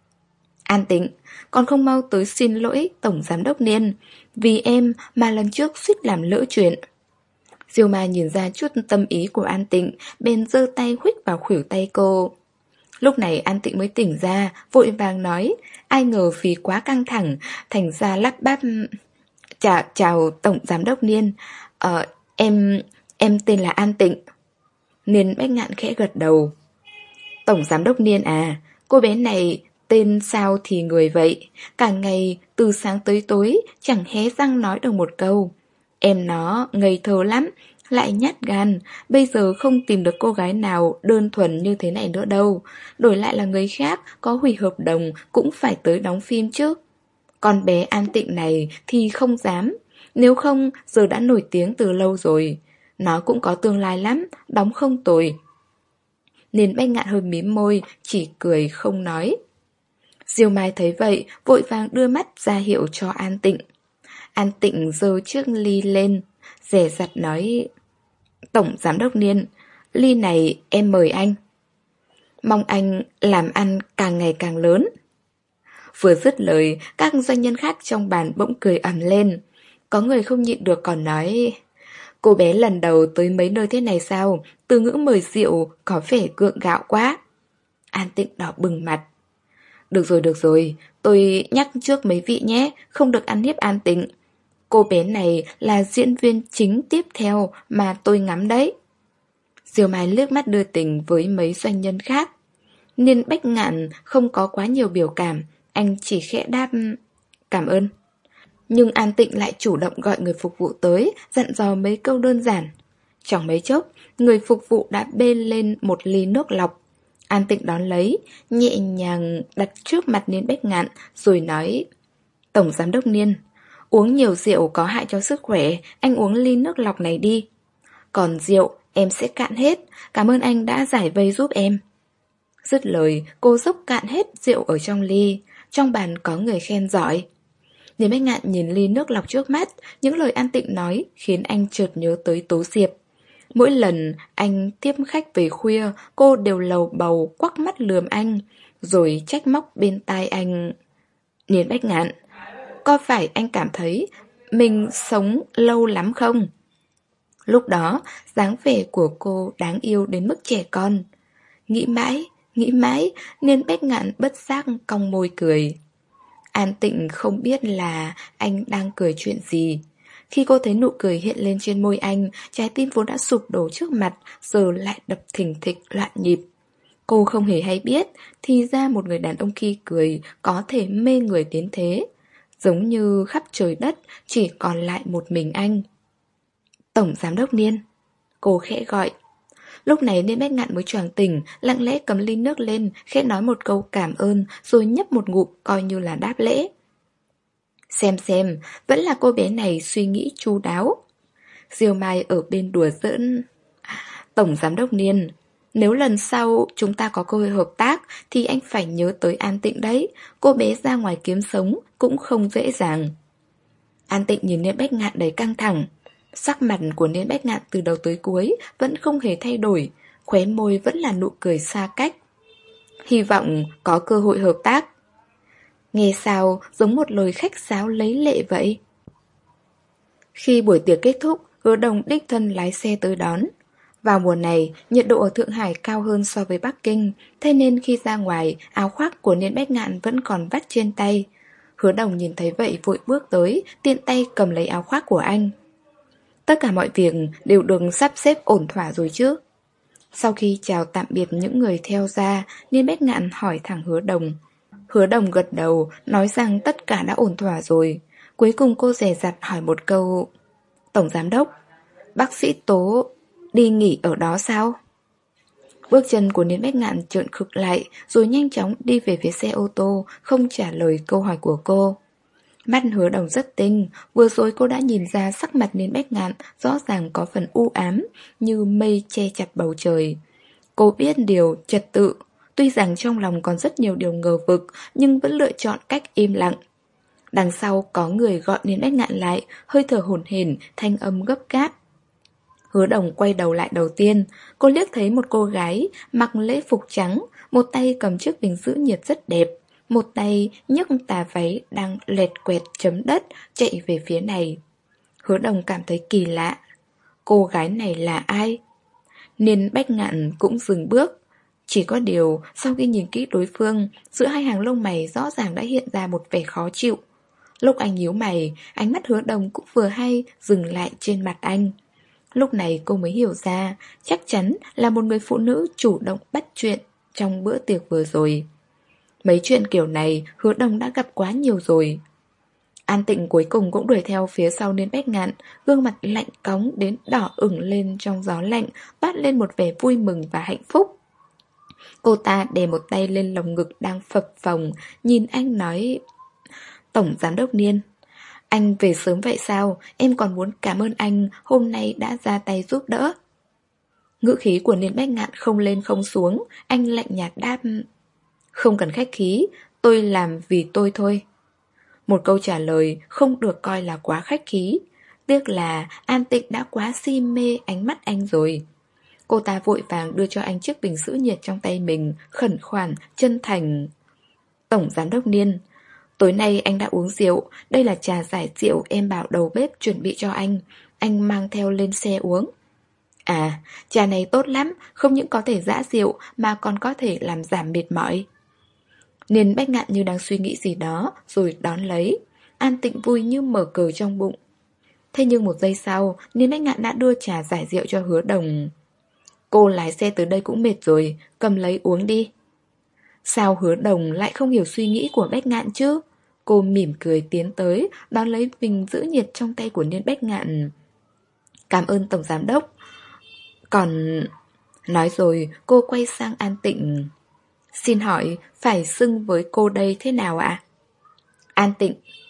An Tịnh, con không mau tới xin lỗi Tổng Giám đốc Niên, vì em mà lần trước suýt làm lỡ chuyện. Diêu Mai nhìn ra chút tâm ý của An Tịnh, bèn giơ tay huých vào khuỷu tay cô. Lúc này An Tịnh mới tỉnh ra, vội vàng nói, ai ngờ vì quá căng thẳng, thành ra lắp bắp. Chào, chào Tổng Giám đốc Niên, ờ, em, em tên là An Tịnh. Niên Bách Ngạn khẽ gật đầu. Tổng Giám đốc Niên à, cô bé này tên sao thì người vậy, cả ngày từ sáng tới tối chẳng hé răng nói được một câu. Em nó ngây thơ lắm, lại nhát gan, bây giờ không tìm được cô gái nào đơn thuần như thế này nữa đâu. Đổi lại là người khác có hủy hợp đồng cũng phải tới đóng phim chứ. Con bé An Tịnh này thì không dám, nếu không giờ đã nổi tiếng từ lâu rồi. Nó cũng có tương lai lắm, đóng không tồi. Niên Bách Ngạn hơi mím môi, chỉ cười không nói. Diêu Mai thấy vậy, vội vàng đưa mắt ra hiệu cho An Tịnh. An Tịnh giơ chiếc ly lên, dè dặt nói, Tổng Giám đốc Niên, ly này em mời anh. Mong anh làm ăn càng ngày càng lớn. Vừa dứt lời, các doanh nhân khác trong bàn bỗng cười ầm lên. Có người không nhịn được còn nói, cô bé lần đầu tới mấy nơi thế này sao, từ ngữ mời rượu có vẻ gượng gạo quá. An Tịnh đỏ bừng mặt. Được rồi, được rồi, tôi nhắc trước mấy vị nhé, không được ăn hiếp An Tịnh. Cô bé này là diễn viên chính tiếp theo mà tôi ngắm đấy. Diêu Mai liếc mắt đưa tình với mấy doanh nhân khác. Niên Bách Ngạn không có quá nhiều biểu cảm, anh chỉ khẽ đáp cảm ơn. Nhưng An Tịnh lại chủ động gọi người phục vụ tới, dặn dò mấy câu đơn giản. Chẳng mấy chốc, người phục vụ đã bê lên một ly nước lọc. An Tịnh đón lấy, nhẹ nhàng đặt trước mặt Niên Bách Ngạn, rồi nói, Tổng Giám đốc Niên, Uống nhiều rượu có hại cho sức khỏe, anh uống ly nước lọc này đi. Còn rượu, em sẽ cạn hết, cảm ơn anh đã giải vây giúp em. Dứt lời, cô dốc cạn hết rượu ở trong ly. Trong bàn có người khen giỏi. Niên Bách Ngạn nhìn ly nước lọc trước mắt, những lời An Tịnh nói khiến anh chợt nhớ tới Tố Diệp. Mỗi lần anh tiếp khách về khuya, cô đều lầu bầu quắc mắt lườm anh, rồi trách móc bên tai anh. Niên Bách Ngạn, có phải anh cảm thấy mình sống lâu lắm không? Lúc đó, dáng vẻ của cô đáng yêu đến mức trẻ con. Nghĩ mãi, nghĩ mãi, Niên Bách Ngạn bất giác cong môi cười. An Tịnh không biết là anh đang cười chuyện gì. Khi cô thấy nụ cười hiện lên trên môi anh, trái tim vốn đã sụp đổ trước mặt, giờ lại đập thình thịch loạn nhịp. Cô không hề hay biết, thì ra một người đàn ông khi cười có thể mê người đến thế. Giống như khắp trời đất chỉ còn lại một mình anh. Tổng giám đốc Niên. Cô khẽ gọi. Lúc này Niên Bách Ngạn mới choàng tỉnh, lặng lẽ cầm ly nước lên, khẽ nói một câu cảm ơn, rồi nhấp một ngụm coi như là đáp lễ. Xem xem, vẫn là cô bé này suy nghĩ chu đáo. Diêu Mai ở bên đùa giỡn. Tổng giám đốc Niên, nếu lần sau chúng ta có cơ hội hợp tác thì anh phải nhớ tới An Tịnh đấy. Cô bé ra ngoài kiếm sống cũng không dễ dàng. An Tịnh nhìn Niên Bách Ngạn đầy căng thẳng. Sắc mặt của Niên Bách Ngạn từ đầu tới cuối vẫn không hề thay đổi, khóe môi vẫn là nụ cười xa cách. Hy vọng có cơ hội hợp tác. Nghe sao giống một lời khách sáo lấy lệ vậy. Khi buổi tiệc kết thúc, Hứa Đồng đích thân lái xe tới đón. Vào mùa này, nhiệt độ ở Thượng Hải cao hơn so với Bắc Kinh, thế nên khi ra ngoài, áo khoác của Niên Bách Ngạn vẫn còn vắt trên tay. Hứa Đồng nhìn thấy vậy vội bước tới, tiện tay cầm lấy áo khoác của anh. Tất cả mọi việc đều được sắp xếp ổn thỏa rồi chứ? Sau khi chào tạm biệt những người theo ra, Niên Bách Ngạn hỏi thẳng Hứa Đồng. Hứa Đồng gật đầu, nói rằng tất cả đã ổn thỏa rồi. Cuối cùng cô dè dặt hỏi một câu. Tổng giám đốc, bác sĩ Tố đi nghỉ ở đó sao? Bước chân của Niên Bách Ngạn trợn khựng lại, rồi nhanh chóng đi về phía xe ô tô, không trả lời câu hỏi của cô. Mắt Hứa Đồng rất tinh, vừa rồi cô đã nhìn ra sắc mặt Niên Bách Ngạn rõ ràng có phần u ám, như mây che chặt bầu trời. Cô biết điều trật tự, tuy rằng trong lòng còn rất nhiều điều ngờ vực, nhưng vẫn lựa chọn cách im lặng. Đằng sau có người gọi Niên Bách Ngạn lại, hơi thở hổn hển, thanh âm gấp gáp. Hứa Đồng quay đầu lại đầu tiên, cô liếc thấy một cô gái mặc lễ phục trắng, một tay cầm chiếc bình giữ nhiệt rất đẹp, một tay nhấc tà váy đang lẹt quẹt chấm đất chạy về phía này. Hứa Đồng cảm thấy kỳ lạ. Cô gái này là ai? Niên Bách Ngạn cũng dừng bước. Chỉ có điều, sau khi nhìn kỹ đối phương, giữa hai hàng lông mày rõ ràng đã hiện ra một vẻ khó chịu. Lúc anh nhíu mày, ánh mắt Hứa Đồng cũng vừa hay dừng lại trên mặt anh. Lúc này cô mới hiểu ra, chắc chắn là một người phụ nữ chủ động bắt chuyện trong bữa tiệc vừa rồi. Mấy chuyện kiểu này Hứa Đồng đã gặp quá nhiều rồi. An Tịnh cuối cùng cũng đuổi theo phía sau Niên Bách Ngạn, gương mặt lạnh cóng đến đỏ ửng lên trong gió lạnh, toát lên một vẻ vui mừng và hạnh phúc. Cô ta đè một tay lên lồng ngực đang phập phồng, nhìn anh nói: Tổng giám đốc Niên, anh về sớm vậy sao? Em còn muốn cảm ơn anh hôm nay đã ra tay giúp đỡ. Ngữ khí của Niên Bách Ngạn không lên không xuống, anh lạnh nhạt đáp: Không cần khách khí, tôi làm vì tôi thôi. Một câu trả lời không được coi là quá khách khí. Tiếc là An Tịnh đã quá si mê ánh mắt anh rồi. Cô ta vội vàng đưa cho anh chiếc bình giữ nhiệt trong tay mình, khẩn khoản, chân thành. Tổng giám đốc Niên, tối nay anh đã uống rượu, đây là trà giải rượu em bảo đầu bếp chuẩn bị cho anh. Anh mang theo lên xe uống. À, trà này tốt lắm, không những có thể giã rượu mà còn có thể làm giảm mệt mỏi. Niên Bách Ngạn như đang suy nghĩ gì đó, rồi đón lấy. An Tịnh vui như mở cờ trong bụng. Thế nhưng một giây sau, Niên Bách Ngạn đã đưa trà giải rượu cho Hứa Đồng. Cô lái xe tới đây cũng mệt rồi, cầm lấy uống đi. Sao Hứa Đồng lại không hiểu suy nghĩ của Bách Ngạn chứ? Cô mỉm cười tiến tới, đón lấy bình giữ nhiệt trong tay của Niên Bách Ngạn. Cảm ơn Tổng Giám Đốc. Còn... Nói rồi, cô quay sang An Tịnh. Xin hỏi, phải xưng với cô đây thế nào ạ? An Tịnh.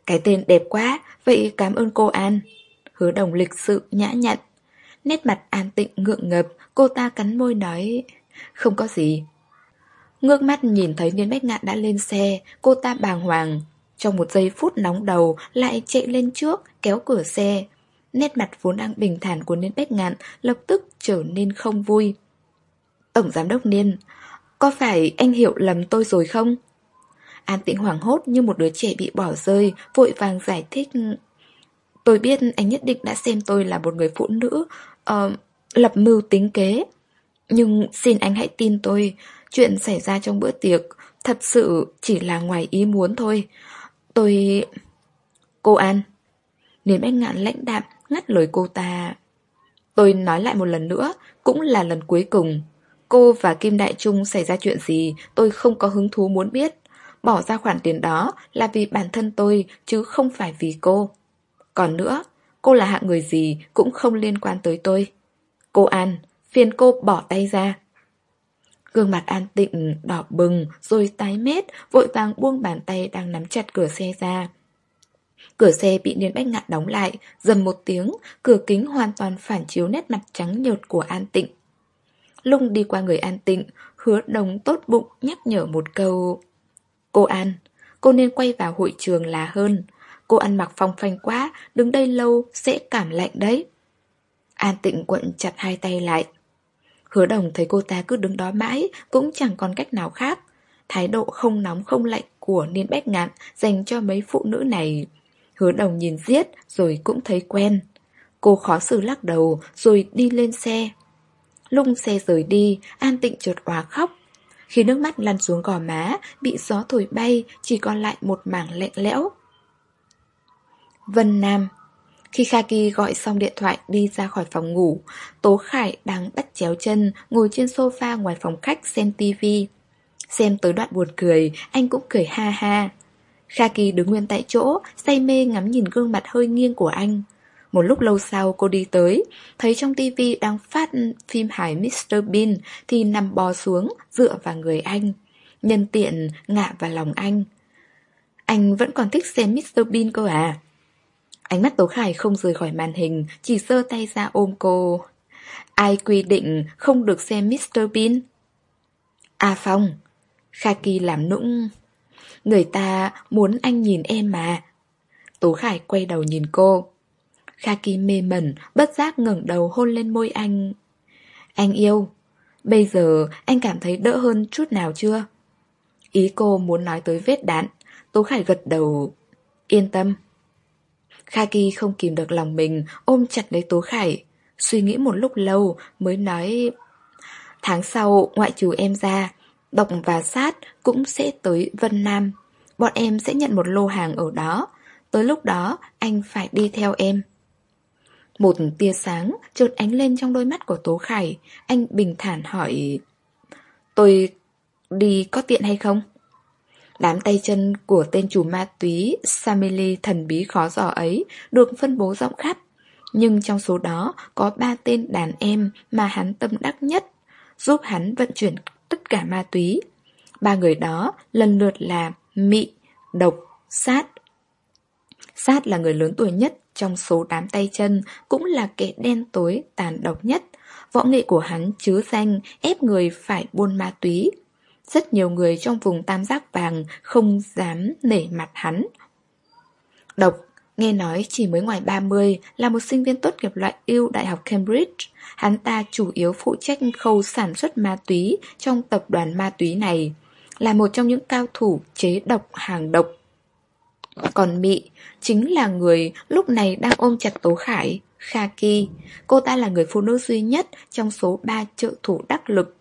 Cái tên đẹp quá, vậy cảm ơn cô An. Hứa Đồng lịch sự nhã nhặn. Nét mặt An Tịnh ngượng ngập, cô ta cắn môi nói không có gì. Ngước mắt nhìn thấy Niên Bách Ngạn đã lên xe, cô ta bàng hoàng. Trong một giây phút nóng đầu lại chạy lên trước, kéo cửa xe. Nét mặt vốn đang bình thản của Niên Bách Ngạn lập tức trở nên không vui. Tổng giám đốc Niên, có phải anh hiểu lầm tôi rồi không? An Tĩnh hoảng hốt như một đứa trẻ bị bỏ rơi, vội vàng giải thích. Tôi biết anh nhất định đã xem tôi là một người phụ nữ uh, lập mưu tính kế. Nhưng xin anh hãy tin tôi, chuyện xảy ra trong bữa tiệc thật sự chỉ là ngoài ý muốn thôi. Tôi... Cô An. Niên Bách Ngạn lãnh đạm ngắt lời cô ta. Tôi nói lại một lần nữa, cũng là lần cuối cùng. Cô và Kim Đại Trung xảy ra chuyện gì tôi không có hứng thú muốn biết. Bỏ ra khoản tiền đó là vì bản thân tôi chứ không phải vì cô. Còn nữa, cô là hạng người gì cũng không liên quan tới tôi. Cô An, phiền cô bỏ tay ra. Gương mặt An Tịnh đỏ bừng rồi tái mét, vội vàng buông bàn tay đang nắm chặt cửa xe ra. Cửa xe bị Niên Bách Ngạn đóng lại, dầm một tiếng, cửa kính hoàn toàn phản chiếu nét mặt trắng nhợt của An Tịnh. Lúc đi qua người An Tịnh, Hứa Đồng tốt bụng nhắc nhở một câu. Cô An, cô nên quay vào hội trường là hơn. Cô ăn mặc phong phanh quá, đứng đây lâu sẽ cảm lạnh đấy. An Tịnh quặn chặt hai tay lại. Hứa Đồng thấy cô ta cứ đứng đó mãi, cũng chẳng còn cách nào khác. Thái độ không nóng không lạnh của Niên Bách Ngạn dành cho mấy phụ nữ này, Hứa Đồng nhìn giết rồi cũng thấy quen. Cô khó xử lắc đầu rồi đi lên xe. Lúc xe rời đi, An Tịnh chợt òa khóc. Khi nước mắt lăn xuống gò má, bị gió thổi bay, chỉ còn lại một mảng lạnh lẽo. Vân Nam. Khi Khaki gọi xong điện thoại đi ra khỏi phòng ngủ, Tố Khải đang bắt chéo chân, ngồi trên sofa ngoài phòng khách xem tivi. Xem tới đoạn buồn cười, anh cũng cười ha ha. Khaki đứng nguyên tại chỗ, say mê ngắm nhìn gương mặt hơi nghiêng của anh. Một lúc lâu sau cô đi tới, thấy trong tivi đang phát phim hài mít tơ Bean thì nằm bò xuống, dựa vào người anh. Nhân tiện ngả vào lòng anh. Anh vẫn còn thích xem mít tơ Bean cơ à? Ánh mắt Tố Khải không rời khỏi màn hình, chỉ giơ tay ra ôm cô. Ai quy định không được xem mít tơ Bean? À Phong. Khaki làm nũng. Người ta muốn anh nhìn em mà. Tố Khải quay đầu nhìn cô. Khaki mê mẩn, bất giác ngẩng đầu hôn lên môi anh. Anh yêu, bây giờ anh cảm thấy đỡ hơn chút nào chưa? Ý cô muốn nói tới vết đạn. Tố Khải gật đầu. Yên tâm. Khaki không kìm được lòng mình, ôm chặt lấy Tố Khải. Suy nghĩ một lúc lâu mới nói. Tháng sau ngoại trừ em ra, Độc và Sát cũng sẽ tới Vân Nam. Bọn em sẽ nhận một lô hàng ở đó. Tới lúc đó anh phải đi theo em. Một tia sáng chợt ánh lên trong đôi mắt của Tố Khải. Anh bình thản hỏi. Tôi đi có tiện hay không? Đám tay chân của tên chủ ma túy Samili thần bí khó dò ấy được phân bố rộng khắp. Nhưng trong số đó có ba tên đàn em mà hắn tâm đắc nhất, giúp hắn vận chuyển tất cả ma túy. Ba người đó lần lượt là Mị, Độc, Sát. Sát là người lớn tuổi nhất trong số đám tay chân, cũng là kẻ đen tối, tàn độc nhất. Võ nghệ của hắn chứa danh ép người phải buôn ma túy. Rất nhiều người trong vùng tam giác vàng không dám nể mặt hắn. Độc, nghe nói chỉ mới ngoài ba mươi, là một sinh viên tốt nghiệp loại ưu Đại học Cambridge. Hắn ta chủ yếu phụ trách khâu sản xuất ma túy trong tập đoàn ma túy này, là một trong những cao thủ chế độc hàng độc. Còn Mị chính là người lúc này đang ôm chặt Tố Khải, Khaki. Cô ta là người phụ nữ duy nhất trong số ba trợ thủ đắc lực.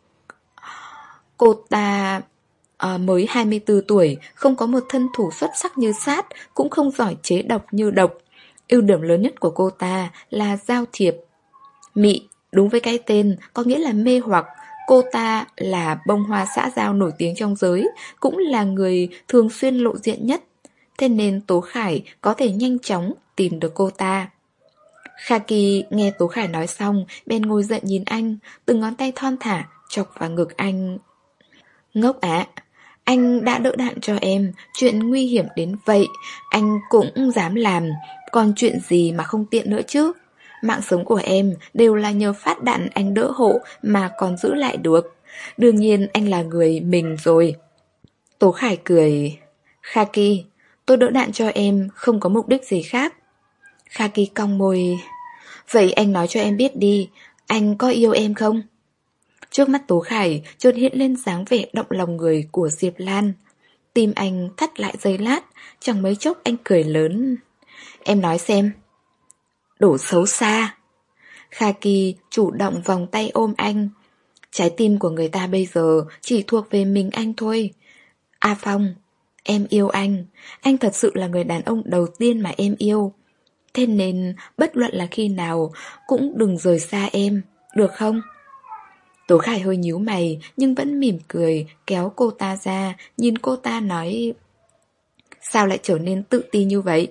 Cô ta uh, mới hai mươi tư tuổi, không có một thân thủ xuất sắc như Sát, cũng không giỏi chế độc như Độc. Ưu điểm lớn nhất của cô ta là giao thiệp. Mị, đúng với cái tên, có nghĩa là mê hoặc. Cô ta là bông hoa xã giao nổi tiếng trong giới, cũng là người thường xuyên lộ diện nhất. Thế nên Tố Khải có thể nhanh chóng tìm được cô ta. Khaki nghe Tố Khải nói xong, bên ngồi dậy nhìn anh, từng ngón tay thon thả chọc vào ngực anh. Ngốc ạ, Anh đã đỡ đạn cho em, chuyện nguy hiểm đến vậy, anh cũng dám làm, còn chuyện gì mà không tiện nữa chứ? Mạng sống của em đều là nhờ phát đạn anh đỡ hộ mà còn giữ lại được. Đương nhiên anh là người mình rồi. Tố Khải cười. Khaki, tôi đỡ đạn cho em không có mục đích gì khác. Khaki cong môi. Vậy anh nói cho em biết đi, anh có yêu em không? Trước mắt Tố Khải chợt hiện lên dáng vẻ động lòng người của Diệp Lan. Tim anh thắt lại giây lát, chẳng mấy chốc anh cười lớn. Em nói xem. Đổ xấu xa. Khaki chủ động vòng tay ôm anh. Trái tim của người ta bây giờ chỉ thuộc về mình anh thôi. A Phong, em yêu anh. Anh thật sự là người đàn ông đầu tiên mà em yêu. Thế nên bất luận là khi nào cũng đừng rời xa em, được không? Tố Khải hơi nhíu mày nhưng vẫn mỉm cười, kéo cô ta ra, nhìn cô ta nói. Sao lại trở nên tự tin như vậy?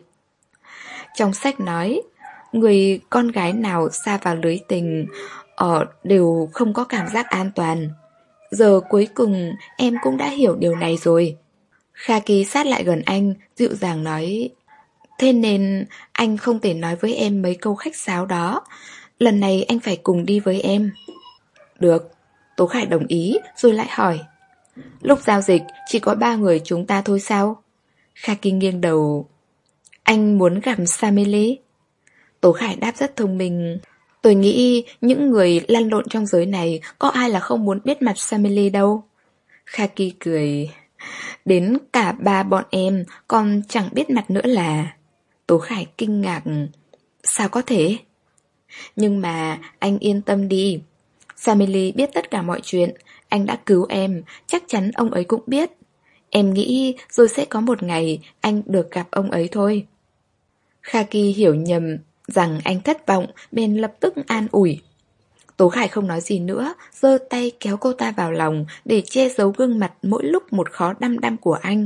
Trong sách nói, người con gái nào sa vào lưới tình ở đều không có cảm giác an toàn. Giờ cuối cùng em cũng đã hiểu điều này rồi. Khaki sát lại gần anh, dịu dàng nói. Thế nên anh không thể nói với em mấy câu khách sáo đó. Lần này anh phải cùng đi với em. Được, Tố Khải đồng ý rồi lại hỏi. Lúc giao dịch chỉ có ba người chúng ta thôi sao? Khaki nghiêng đầu. Anh muốn gặp Samili? Tố Khải đáp rất thông minh. Tôi nghĩ những người lăn lộn trong giới này có ai là không muốn biết mặt Samili đâu. Khaki cười. Đến cả ba bọn em còn chẳng biết mặt nữa là... Tố Khải kinh ngạc. Sao có thể? Nhưng mà anh yên tâm đi. Samili biết tất cả mọi chuyện. Anh đã cứu em, chắc chắn ông ấy cũng biết. Em nghĩ rồi sẽ có một ngày anh được gặp ông ấy thôi. Khaki hiểu nhầm rằng anh thất vọng, bèn lập tức an ủi. Tố Khải không nói gì nữa, giơ tay kéo cô ta vào lòng để che giấu gương mặt mỗi lúc một khó đăm đăm của anh.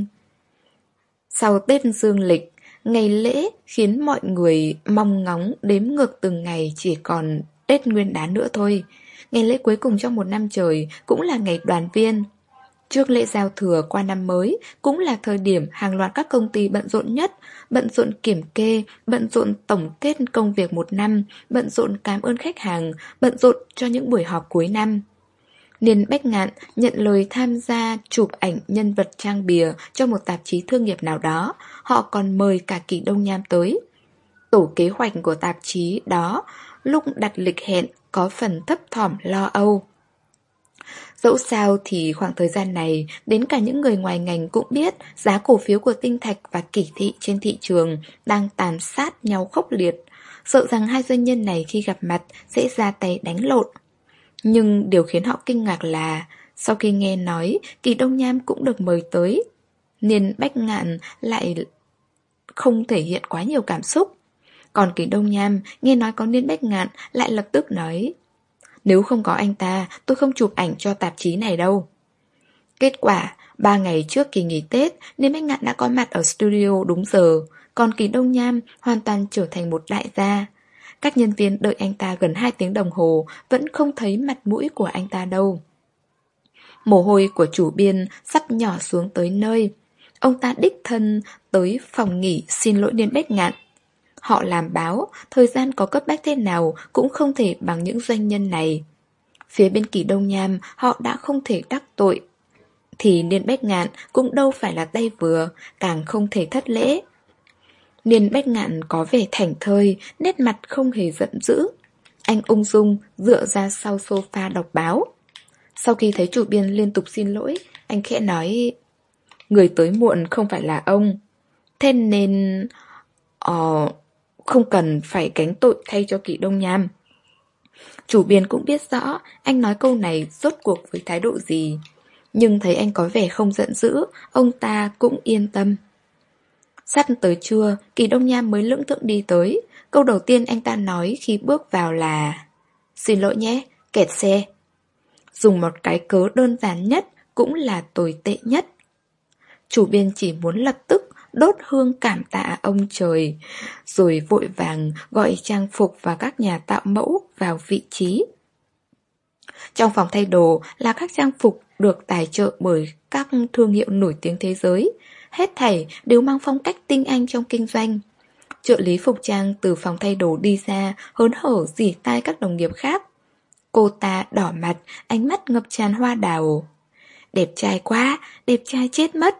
Sau Tết Dương lịch, ngày lễ khiến mọi người mong ngóng đếm ngược từng ngày chỉ còn Tết Nguyên Đán nữa thôi. Ngày lễ cuối cùng trong một năm trời cũng là ngày đoàn viên. Trước lễ giao thừa qua năm mới cũng là thời điểm hàng loạt các công ty bận rộn nhất, bận rộn kiểm kê, bận rộn tổng kết công việc một năm, bận rộn cảm ơn khách hàng, bận rộn cho những buổi họp cuối năm. Niên Bách Ngạn nhận lời tham gia chụp ảnh nhân vật trang bìa cho một tạp chí thương nghiệp nào đó, họ còn mời cả Kỳ Đông Nham tới. Tổ kế hoạch của tạp chí đó lúc đặt lịch hẹn có phần thấp thỏm lo âu. Dẫu sao thì khoảng thời gian này, đến cả những người ngoài ngành cũng biết giá cổ phiếu của Tinh Thạch và Kỷ Thị trên thị trường đang tàn sát nhau khốc liệt, sợ rằng hai doanh nhân này khi gặp mặt sẽ ra tay đánh lộn. Nhưng điều khiến họ kinh ngạc là, sau khi nghe nói Kỳ Đông Nham cũng được mời tới, Niên Bách Ngạn lại không thể hiện quá nhiều cảm xúc. Còn Kỳ Đông Nham nghe nói có Niên Bách Ngạn lại lập tức nói, nếu không có anh ta, tôi không chụp ảnh cho tạp chí này đâu. Kết quả, ba ngày trước kỳ nghỉ Tết, Niên Bách Ngạn đã có mặt ở studio đúng giờ, còn Kỳ Đông Nham hoàn toàn trở thành một đại gia. Các nhân viên đợi anh ta gần hai tiếng đồng hồ, vẫn không thấy mặt mũi của anh ta đâu. Mồ hôi của chủ biên sắp nhỏ xuống tới nơi. Ông ta đích thân tới phòng nghỉ xin lỗi Niên Bách Ngạn. Họ làm báo, thời gian có cấp bách thế nào cũng không thể bằng những doanh nhân này. Phía bên Kỳ Đông Nham họ đã không thể đắc tội, thì Niên Bách Ngạn cũng đâu phải là tay vừa, càng không thể thất lễ. Niên Bách Ngạn có vẻ thảnh thơi, nét mặt không hề giận dữ. Anh ung dung dựa ra sau sofa đọc báo. Sau khi thấy chủ biên liên tục xin lỗi, anh khẽ nói, người tới muộn không phải là ông, thế nên... Ờ... không cần phải gánh tội thay cho Kỳ Đông Nham. Chủ biên cũng biết rõ anh nói câu này rốt cuộc với thái độ gì, nhưng thấy anh có vẻ không giận dữ, ông ta cũng yên tâm. Sắp tới trưa, Kỳ Đông Nham mới lững thững đi tới. Câu đầu tiên anh ta nói khi bước vào là xin lỗi nhé, kẹt xe. Dùng một cái cớ đơn giản nhất cũng là tồi tệ nhất. Chủ biên chỉ muốn lập tức đốt hương cảm tạ ông trời, rồi vội vàng gọi trang phục và các nhà tạo mẫu vào vị trí. Trong phòng thay đồ là các trang phục được tài trợ bởi các thương hiệu nổi tiếng thế giới. Hết thảy đều mang phong cách tinh anh trong kinh doanh. Trợ lý phục trang từ phòng thay đồ đi ra, hớn hở rỉ tai các đồng nghiệp khác. Cô ta đỏ mặt, ánh mắt ngập tràn hoa đào. Đẹp trai quá, đẹp trai chết mất.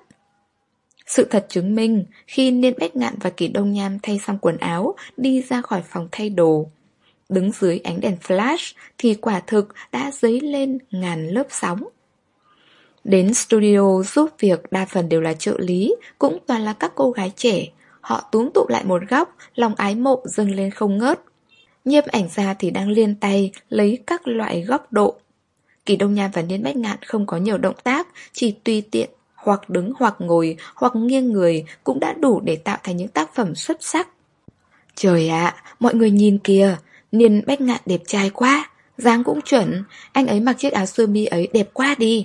Sự thật chứng minh, khi Niên Bách Ngạn và Kỷ Đông Nham thay xong quần áo, đi ra khỏi phòng thay đồ, đứng dưới ánh đèn flash thì quả thực đã dấy lên ngàn lớp sóng. Đến studio giúp việc đa phần đều là trợ lý, cũng toàn là các cô gái trẻ. Họ túm tụ lại một góc, lòng ái mộ dâng lên không ngớt. Nhiếp ảnh gia thì đang liên tay lấy các loại góc độ. Kỷ Đông Nham và Niên Bách Ngạn không có nhiều động tác, chỉ tùy tiện hoặc đứng hoặc ngồi hoặc nghiêng người cũng đã đủ để tạo thành những tác phẩm xuất sắc. Trời ạ, mọi người nhìn kìa, Niên Bách Ngạn đẹp trai quá, dáng cũng chuẩn, anh ấy mặc chiếc áo sơ mi ấy đẹp quá đi.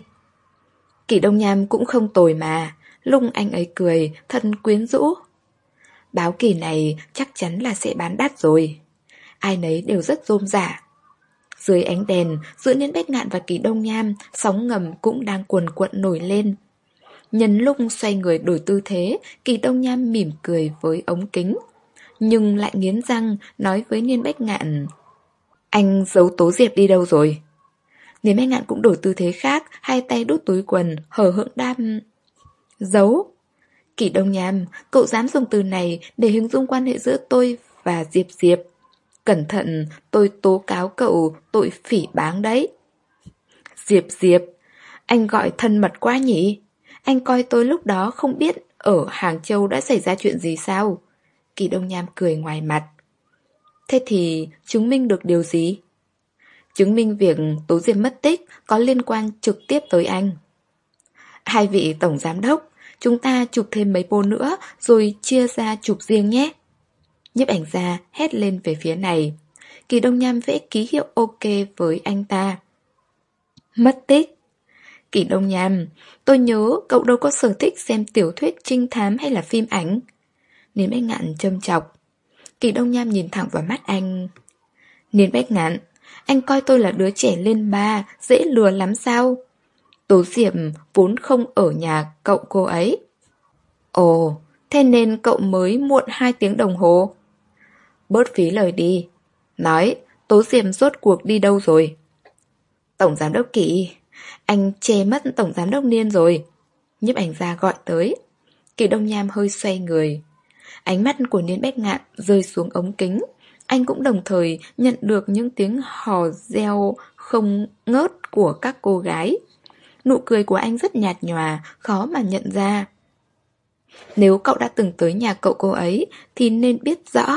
Kỷ Đông Nham cũng không tồi mà, lung anh ấy cười, thân quyến rũ. Báo kỳ này chắc chắn là sẽ bán đắt rồi. Ai nấy đều rất rôm rả. Dưới ánh đèn, giữa Niên Bách Ngạn và Kỷ Đông Nham, sóng ngầm cũng đang cuồn cuộn nổi lên. Nhân lúc xoay người đổi tư thế, Kỷ Đông Nham mỉm cười với ống kính, nhưng lại nghiến răng nói với Niên Bách Ngạn: Anh giấu Tố Diệp đi đâu rồi? Niên Bách Ngạn cũng đổi tư thế khác, hai tay đút túi quần, hờ hững đáp: Giấu? Kỷ Đông Nham, cậu dám dùng từ này để hình dung quan hệ giữa tôi và Diệp Diệp. Cẩn thận, tôi tố cáo cậu tội phỉ báng đấy. Diệp Diệp, anh gọi thân mật quá nhỉ? Anh coi tôi lúc đó không biết ở Hàng Châu đã xảy ra chuyện gì sao? Kỷ Đông Nham cười ngoài mặt. Thế thì chứng minh được điều gì? Chứng minh việc Tố Diệp mất tích có liên quan trực tiếp tới anh. Hai vị tổng giám đốc, chúng ta chụp thêm mấy bộ nữa rồi chia ra chụp riêng nhé. Nhiếp ảnh gia hét lên về phía này. Kỷ Đông Nham vẽ ký hiệu ok với anh ta. Mất tích? Kỷ Đông Nham, tôi nhớ cậu đâu có sở thích xem tiểu thuyết trinh thám hay là phim ảnh. Niên Bách Ngạn châm chọc. Kỷ Đông Nham nhìn thẳng vào mắt anh. Niên Bách Ngạn, anh coi tôi là đứa trẻ lên ba, dễ lừa lắm sao? Tố Diệp vốn không ở nhà cậu cô ấy. Ồ, thế nên cậu mới muộn hai tiếng đồng hồ. Bớt phí lời đi. Nói, Tố Diệp rốt cuộc đi đâu rồi? Tổng giám đốc Kỷ, anh che mất tổng giám đốc Niên rồi. Nhiếp ảnh gia gọi tới. Kỷ Đông Nham hơi xoay người. Ánh mắt của Niên Bách Ngạn rơi xuống ống kính. Anh cũng đồng thời nhận được những tiếng hò reo không ngớt của các cô gái. Nụ cười của anh rất nhạt nhòa, khó mà nhận ra. Nếu cậu đã từng tới nhà cậu cô ấy thì nên biết rõ.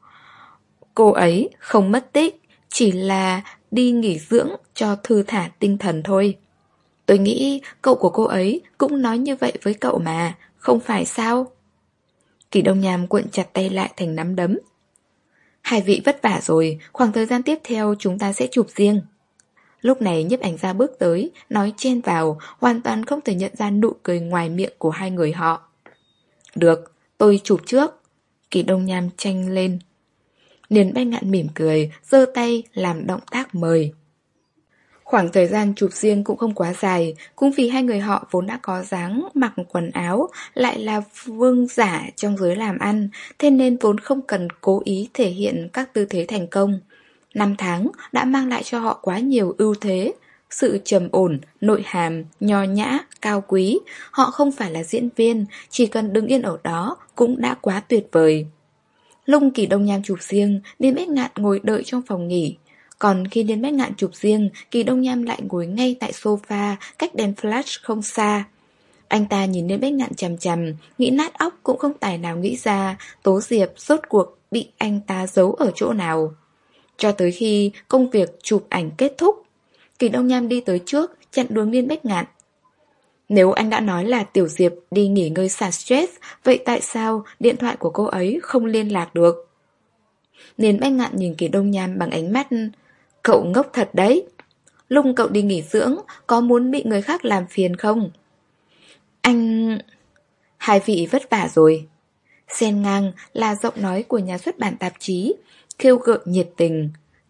Cô ấy không mất tích, chỉ là đi nghỉ dưỡng cho thư thả tinh thần thôi. Tôi nghĩ cậu của cô ấy cũng nói như vậy với cậu mà, không phải sao? Kỷ Đông Nham cuộn chặt tay lại thành nắm đấm. Hai vị vất vả rồi, khoảng thời gian tiếp theo chúng ta sẽ chụp riêng. Lúc này nhiếp ảnh gia bước tới, nói chen vào, hoàn toàn không thể nhận ra nụ cười ngoài miệng của hai người họ. Được, tôi chụp trước. Kỷ Đông Nham tranh lên. Niên Bách Ngạn mỉm cười, giơ tay làm động tác mời. Khoảng thời gian chụp riêng cũng không quá dài, cũng vì hai người họ vốn đã có dáng mặc quần áo, lại là vương giả trong giới làm ăn, thế nên vốn không cần cố ý thể hiện các tư thế thành công. Năm tháng đã mang lại cho họ quá nhiều ưu thế. Sự trầm ổn, nội hàm, nho nhã, cao quý. Họ không phải là diễn viên, chỉ cần đứng yên ở đó cũng đã quá tuyệt vời. Lúc Kỷ Đông Nham chụp riêng, Niên Bách Ngạn ngồi đợi trong phòng nghỉ. Còn khi Niên Bách Ngạn chụp riêng, Kỷ Đông Nham lại ngồi ngay tại sofa, cách đèn flash không xa. Anh ta nhìn Niên Bách Ngạn chằm chằm, nghĩ nát óc cũng không tài nào nghĩ ra Tố Diệp rốt cuộc bị anh ta giấu ở chỗ nào. Cho tới khi công việc chụp ảnh kết thúc, Kỷ Đông Nham đi tới trước, chặn đường Niên Bách Ngạn. Nếu anh đã nói là Tiểu Diệp đi nghỉ ngơi xả stress, vậy tại sao điện thoại của cô ấy không liên lạc được? Niên Bách Ngạn nhìn Kỷ Đông Nham bằng ánh mắt: Cậu ngốc thật đấy. Lúc cậu đi nghỉ dưỡng, có muốn bị người khác làm phiền không? Anh... Hai vị vất vả rồi. Xen ngang là giọng nói của nhà xuất bản tạp chí, khiêu gợi nhiệt tình.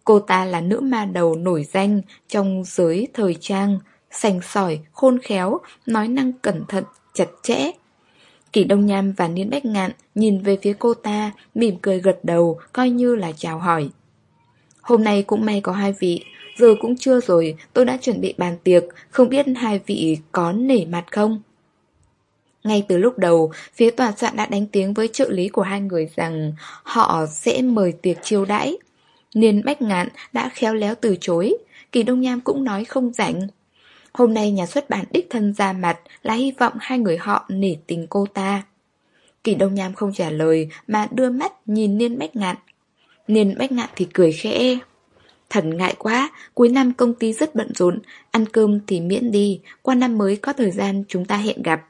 Cô ta là nữ ma đầu nổi danh trong giới thời trang, sành sỏi, khôn khéo, nói năng cẩn thận, chặt chẽ. Kỷ Đông Nham và Niên Bách Ngạn nhìn về phía cô ta, mỉm cười gật đầu, coi như là chào hỏi. Hôm nay cũng may có hai vị, giờ cũng trưa rồi, tôi đã chuẩn bị bàn tiệc, không biết hai vị có nể mặt không? Ngay từ lúc đầu, phía tòa soạn đã đánh tiếng với trợ lý của hai người rằng họ sẽ mời tiệc chiêu đãi. Niên Bách Ngạn đã khéo léo từ chối, Kỳ Đông Nham cũng nói không rảnh. Hôm nay nhà xuất bản đích thân ra mặt là hy vọng hai người họ nể tình cô ta. Kỳ Đông Nham không trả lời mà đưa mắt nhìn Niên Bách Ngạn. Niên Bách Ngạn thì cười khẽ. Thần ngại quá, cuối năm công ty rất bận rộn, ăn cơm thì miễn đi, qua năm mới có thời gian chúng ta hẹn gặp.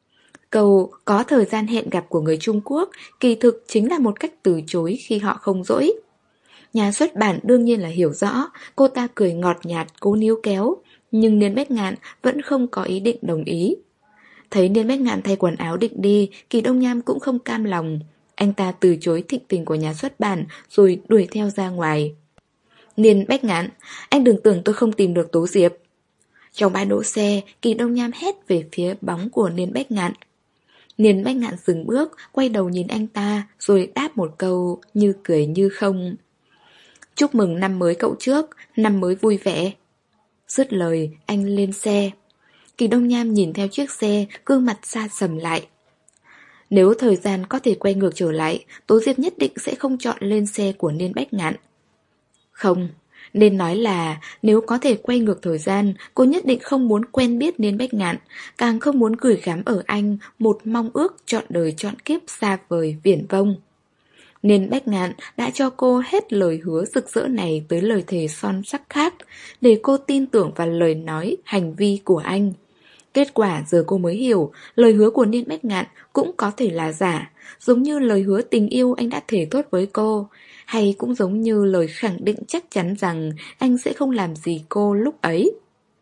Câu có thời gian hẹn gặp của người Trung Quốc kỳ thực chính là một cách từ chối khi họ không rỗi. Nhà xuất bản đương nhiên là hiểu rõ, cô ta cười ngọt nhạt cố níu kéo, nhưng Niên Bách Ngạn vẫn không có ý định đồng ý. Thấy Niên Bách Ngạn thay quần áo định đi, Kỳ Đông Nham cũng không cam lòng. Anh ta từ chối thịnh tình của nhà xuất bản rồi đuổi theo ra ngoài. Niên Bách Ngạn, anh đừng tưởng tôi không tìm được Tố Diệp. Trong bãi đỗ xe, Kỳ Đông Nham hét về phía bóng của Niên Bách Ngạn. Niên Bách Ngạn dừng bước, quay đầu nhìn anh ta, rồi đáp một câu như cười như không. Chúc mừng năm mới cậu trước, năm mới vui vẻ. Dứt lời, anh lên xe. Kỳ Đông Nham nhìn theo chiếc xe, gương mặt xa sầm lại. Nếu thời gian có thể quay ngược trở lại, Tố Diệp nhất định sẽ không chọn lên xe của Niên Bách Ngạn. Không, nên nói là nếu có thể quay ngược thời gian, cô nhất định không muốn quen biết Niên Bách Ngạn, càng không muốn gửi gắm ở anh một mong ước trọn đời trọn kiếp xa vời viển vông. Niên Bách Ngạn đã cho cô hết lời hứa rực rỡ này tới lời thề son sắc khác, để cô tin tưởng vào lời nói, hành vi của anh. Kết quả giờ cô mới hiểu, lời hứa của Niên Bách Ngạn cũng có thể là giả, giống như lời hứa tình yêu anh đã thề thốt với cô, hay cũng giống như lời khẳng định chắc chắn rằng anh sẽ không làm gì cô lúc ấy.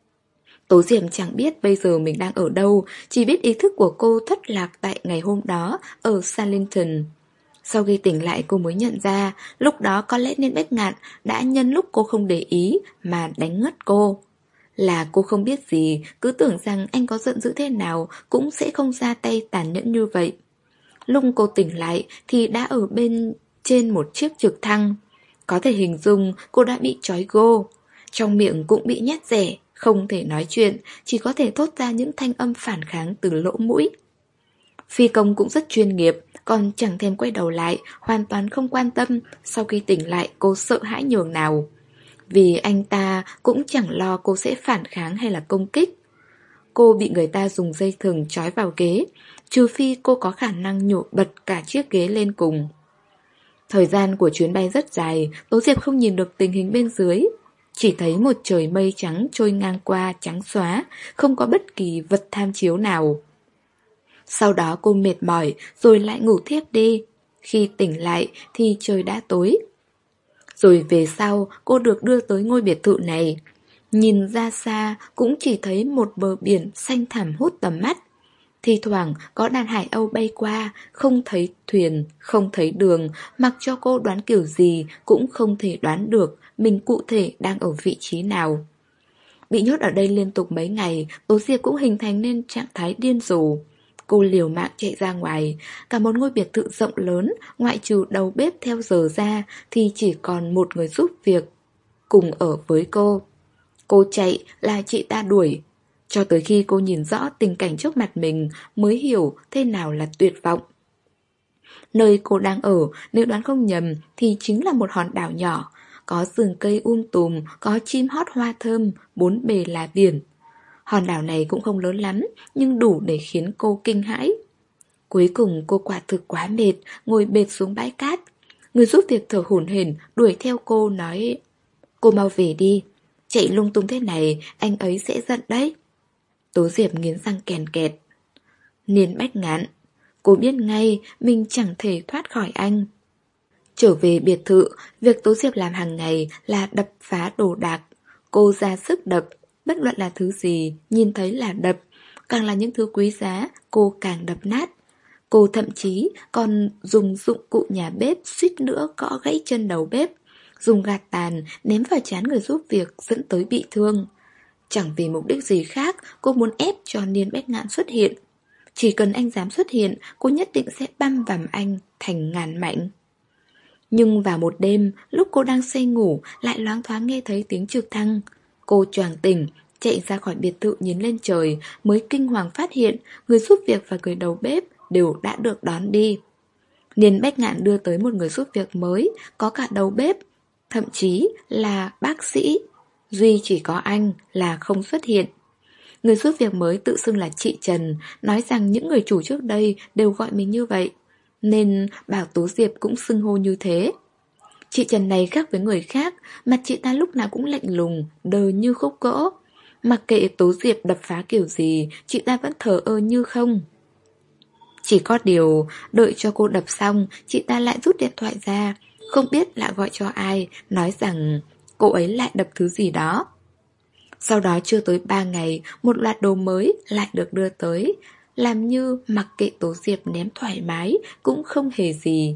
Tố Diệp chẳng biết bây giờ mình đang ở đâu, chỉ biết ý thức của cô thất lạc tại ngày hôm đó ở Salington. Sau khi tỉnh lại cô mới nhận ra, lúc đó có lẽ Niên Bách Ngạn đã nhân lúc cô không để ý mà đánh ngất cô. Là cô không biết gì, cứ tưởng rằng anh có giận dữ thế nào cũng sẽ không ra tay tàn nhẫn như vậy. Lúc cô tỉnh lại thì đã ở bên trên một chiếc trực thăng. Có thể hình dung cô đã bị trói gô. Trong miệng cũng bị nhét rẻ, không thể nói chuyện, chỉ có thể thốt ra những thanh âm phản kháng từ lỗ mũi. Phi công cũng rất chuyên nghiệp, còn chẳng thèm quay đầu lại, hoàn toàn không quan tâm sau khi tỉnh lại cô sợ hãi nhường nào. Vì anh ta cũng chẳng lo cô sẽ phản kháng hay là công kích. Cô bị người ta dùng dây thừng trói vào ghế, trừ phi cô có khả năng nhổ bật cả chiếc ghế lên cùng. Thời gian của chuyến bay rất dài, Tố Diệp không nhìn được tình hình bên dưới. Chỉ thấy một trời mây trắng trôi ngang qua trắng xóa, không có bất kỳ vật tham chiếu nào. Sau đó cô mệt mỏi rồi lại ngủ thiếp đi. Khi tỉnh lại thì trời đã tối. Rồi về sau cô được đưa tới ngôi biệt thự này. Nhìn ra xa cũng chỉ thấy một bờ biển xanh thẳm hút tầm mắt. Thi thoảng có đàn hải âu bay qua, không thấy thuyền, không thấy đường, mặc cho cô đoán kiểu gì cũng không thể đoán được mình cụ thể đang ở vị trí nào. Bị nhốt ở đây liên tục mấy ngày, Tố Diệp cũng hình thành nên trạng thái điên rồ. Cô liều mạng chạy ra ngoài, cả một ngôi biệt thự rộng lớn, ngoại trừ đầu bếp theo giờ ra thì chỉ còn một người giúp việc cùng ở với cô. Cô chạy là chị ta đuổi. Cho tới khi cô nhìn rõ tình cảnh trước mặt mình mới hiểu thế nào là tuyệt vọng. Nơi cô đang ở, nếu đoán không nhầm thì chính là một hòn đảo nhỏ, có rừng cây um tùm, có chim hót hoa thơm, bốn bề là biển. Hòn đảo này cũng không lớn lắm, nhưng đủ để khiến cô kinh hãi. Cuối cùng cô quả thực quá mệt, ngồi bệt xuống bãi cát. Người giúp việc thở hổn hển đuổi theo cô nói: "Cô mau về đi, chạy lung tung thế này anh ấy sẽ giận đấy." Tố Diệp nghiến răng kèn kẹt. Niên Bách Ngạn, cô biết ngay mình chẳng thể thoát khỏi anh. Trở về biệt thự, việc Tố Diệp làm hàng ngày là đập phá đồ đạc. Cô ra sức đập, bất luận là thứ gì, nhìn thấy là đập. Càng là những thứ quý giá, cô càng đập nát. Cô thậm chí còn dùng dụng cụ nhà bếp suýt nữa gõ gãy chân đầu bếp. dùng gạt tàn ném vào trán người giúp việc dẫn tới bị thương. Chẳng vì mục đích gì khác, cô muốn ép cho Niên Bách Ngạn xuất hiện. Chỉ cần anh dám xuất hiện, cô nhất định sẽ băm vằm anh thành ngàn mảnh. Nhưng vào một đêm, lúc cô đang say ngủ, lại loáng thoáng nghe thấy tiếng trực thăng. Cô choàng tỉnh, chạy ra khỏi biệt thự nhìn lên trời, mới kinh hoàng phát hiện người giúp việc và người đầu bếp đều đã được đón đi. Niên Bách Ngạn đưa tới một người giúp việc mới, có cả đầu bếp, thậm chí là bác sĩ. Duy chỉ có anh là không xuất hiện. Người giúp việc mới tự xưng là chị Trần, nói rằng những người chủ trước đây đều gọi mình như vậy, nên bảo Tố Diệp cũng xưng hô như thế. Chị Trần này khác với người khác, mặt chị ta lúc nào cũng lạnh lùng, đờ như khúc gỗ. Mặc kệ Tố Diệp đập phá kiểu gì, chị ta vẫn thờ ơ như không. Chỉ có điều, đợi cho cô đập xong, chị ta lại rút điện thoại ra, không biết là gọi cho ai, nói rằng cô ấy lại đập thứ gì đó. Sau đó chưa tới ba ngày, một loạt đồ mới lại được đưa tới, làm như mặc kệ Tố Diệp ném thoải mái cũng không hề gì.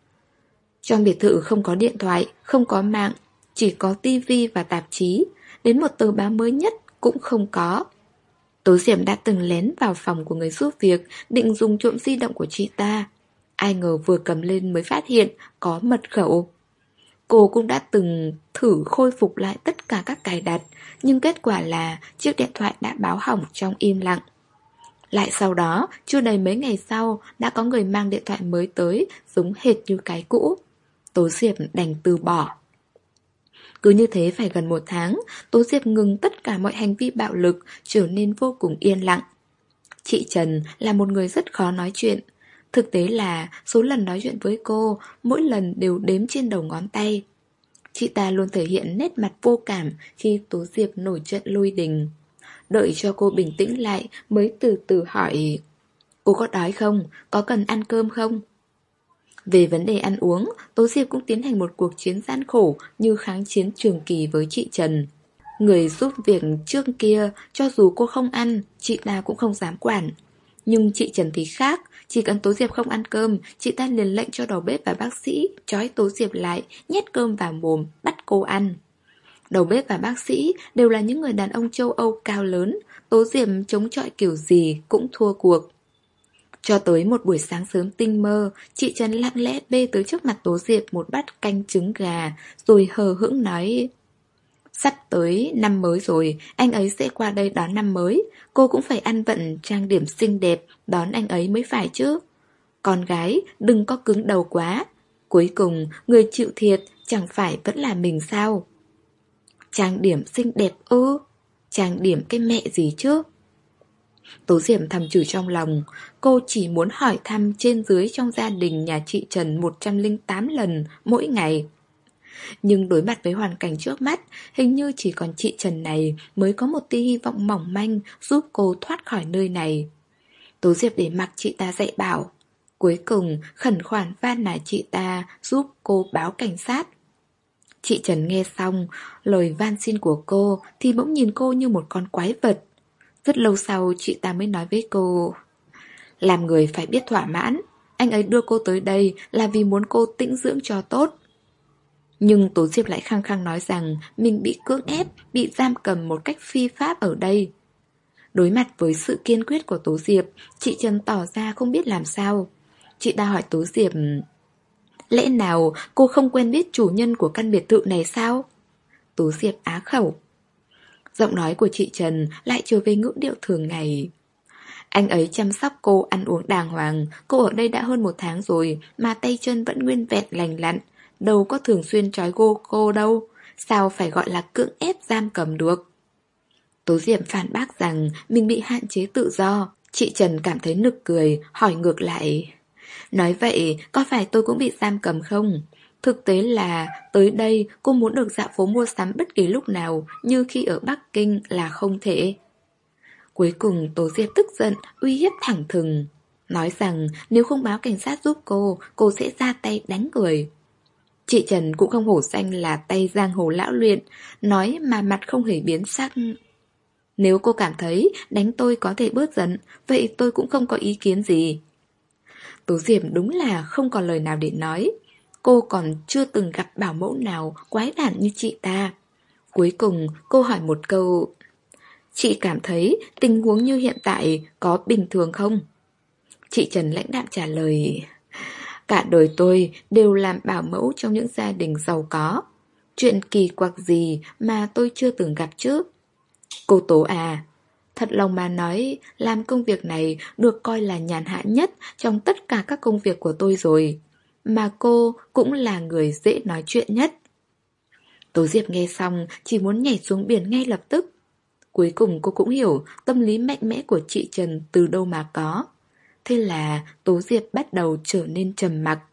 Trong biệt thự không có điện thoại, không có mạng, chỉ có tivi và tạp chí, đến một tờ báo mới nhất cũng không có. Tố Diệp đã từng lén vào phòng của người giúp việc, định dùng trộm di động của chị ta. Ai ngờ vừa cầm lên mới phát hiện có mật khẩu. Cô cũng đã từng thử khôi phục lại tất cả các cài đặt, nhưng kết quả là chiếc điện thoại đã báo hỏng trong im lặng. Lại sau đó, chưa đầy mấy ngày sau, đã có người mang điện thoại mới tới, giống hệt như cái cũ. Tố Diệp đành từ bỏ. Cứ như thế phải gần một tháng, Tố Diệp ngừng tất cả mọi hành vi bạo lực, trở nên vô cùng yên lặng. Chị Trần là một người rất khó nói chuyện. Thực tế là số lần nói chuyện với cô, mỗi lần đều đếm trên đầu ngón tay. Chị ta luôn thể hiện nét mặt vô cảm khi Tố Diệp nổi trận lôi đình. Đợi cho cô bình tĩnh lại mới từ từ hỏi: cô có đói không? Có cần ăn cơm không? Về vấn đề ăn uống, Tố Diệp cũng tiến hành một cuộc chiến gian khổ như kháng chiến trường kỳ với chị Trần. Người giúp việc trước kia, cho dù cô không ăn, chị ta cũng không dám quản. Nhưng chị Trần thì khác, chỉ cần Tố Diệp không ăn cơm, chị ta liền lệnh cho đầu bếp và bác sĩ trói Tố Diệp lại, nhét cơm vào mồm, bắt cô ăn. Đầu bếp và bác sĩ đều là những người đàn ông châu Âu cao lớn, Tố Diệp chống chọi kiểu gì cũng thua cuộc. Cho tới một buổi sáng sớm tinh mơ, chị Trần lặng lẽ bê tới trước mặt Tố Diệp một bát canh trứng gà, rồi hờ hững nói: sắp tới năm mới rồi, anh ấy sẽ qua đây đón năm mới, cô cũng phải ăn vận trang điểm xinh đẹp đón anh ấy mới phải chứ. Con gái đừng có cứng đầu quá, cuối cùng người chịu thiệt chẳng phải vẫn là mình sao? Trang điểm xinh đẹp ư? Trang điểm cái mẹ gì chứ? Tố Diệp thầm chửi trong lòng, cô chỉ muốn hỏi thăm trên dưới trong gia đình nhà chị Trần một trăm lẻ tám lần mỗi ngày. Nhưng đối mặt với hoàn cảnh trước mắt, hình như chỉ còn chị Trần này mới có một tia hy vọng mỏng manh giúp cô thoát khỏi nơi này. Tố Diệp để mặc chị ta dạy bảo, cuối cùng khẩn khoản van nài chị ta giúp cô báo cảnh sát. Chị Trần nghe xong lời van xin của cô thì bỗng nhìn cô như một con quái vật. Rất lâu sau chị ta mới nói với cô: làm người phải biết thỏa mãn, anh ấy đưa cô tới đây là vì muốn cô tĩnh dưỡng cho tốt. Nhưng Tố Diệp lại khăng khăng nói rằng mình bị cưỡng ép, bị giam cầm một cách phi pháp ở đây. Đối mặt với sự kiên quyết của Tố Diệp, chị Trần tỏ ra không biết làm sao. Chị ta hỏi Tố Diệp: lẽ nào cô không quen biết chủ nhân của căn biệt thự này sao? Tố Diệp á khẩu. Giọng nói của chị Trần lại trở về ngữ điệu thường ngày. Anh ấy chăm sóc cô ăn uống đàng hoàng, cô ở đây đã hơn một tháng rồi mà tay chân vẫn nguyên vẹn lành lặn, đâu có thường xuyên trói gô cô đâu, sao phải gọi là cưỡng ép giam cầm được. Tố Diệp phản bác rằng mình bị hạn chế tự do. Chị Trần cảm thấy nực cười, hỏi ngược lại: nói vậy có phải tôi cũng bị giam cầm không? Thực tế là tới đây cô muốn được dạo phố mua sắm bất kỳ lúc nào, như khi ở Bắc Kinh là không thể. Cuối cùng Tố Diệp tức giận, uy hiếp thẳng thừng, nói rằng nếu không báo cảnh sát giúp cô, cô sẽ ra tay đánh người. Chị Trần cũng không hổ danh là tay giang hồ lão luyện, nói mà mặt không hề biến sắc. Nếu cô cảm thấy đánh tôi có thể bớt giận, vậy tôi cũng không có ý kiến gì. Tố Diệp đúng là không còn lời nào để nói. cô còn chưa từng gặp bảo mẫu nào quái đản như chị ta. Cuối cùng cô hỏi một câu: chị cảm thấy tình huống như hiện tại có bình thường không? Chị Trần lãnh đạm trả lời: cả đời tôi đều làm bảo mẫu trong những gia đình giàu có. Chuyện kỳ quặc gì mà tôi chưa từng gặp chứ? Cô Tố à, thật lòng mà nói, làm công việc này được coi là nhàn hạ nhất trong tất cả các công việc của tôi rồi. Mà cô cũng là người dễ nói chuyện nhất. Tố Diệp nghe xong chỉ muốn nhảy xuống biển ngay lập tức. Cuối cùng cô cũng hiểu tâm lý mạnh mẽ của chị Trần từ đâu mà có. Thế là Tố Diệp bắt đầu trở nên trầm mặc.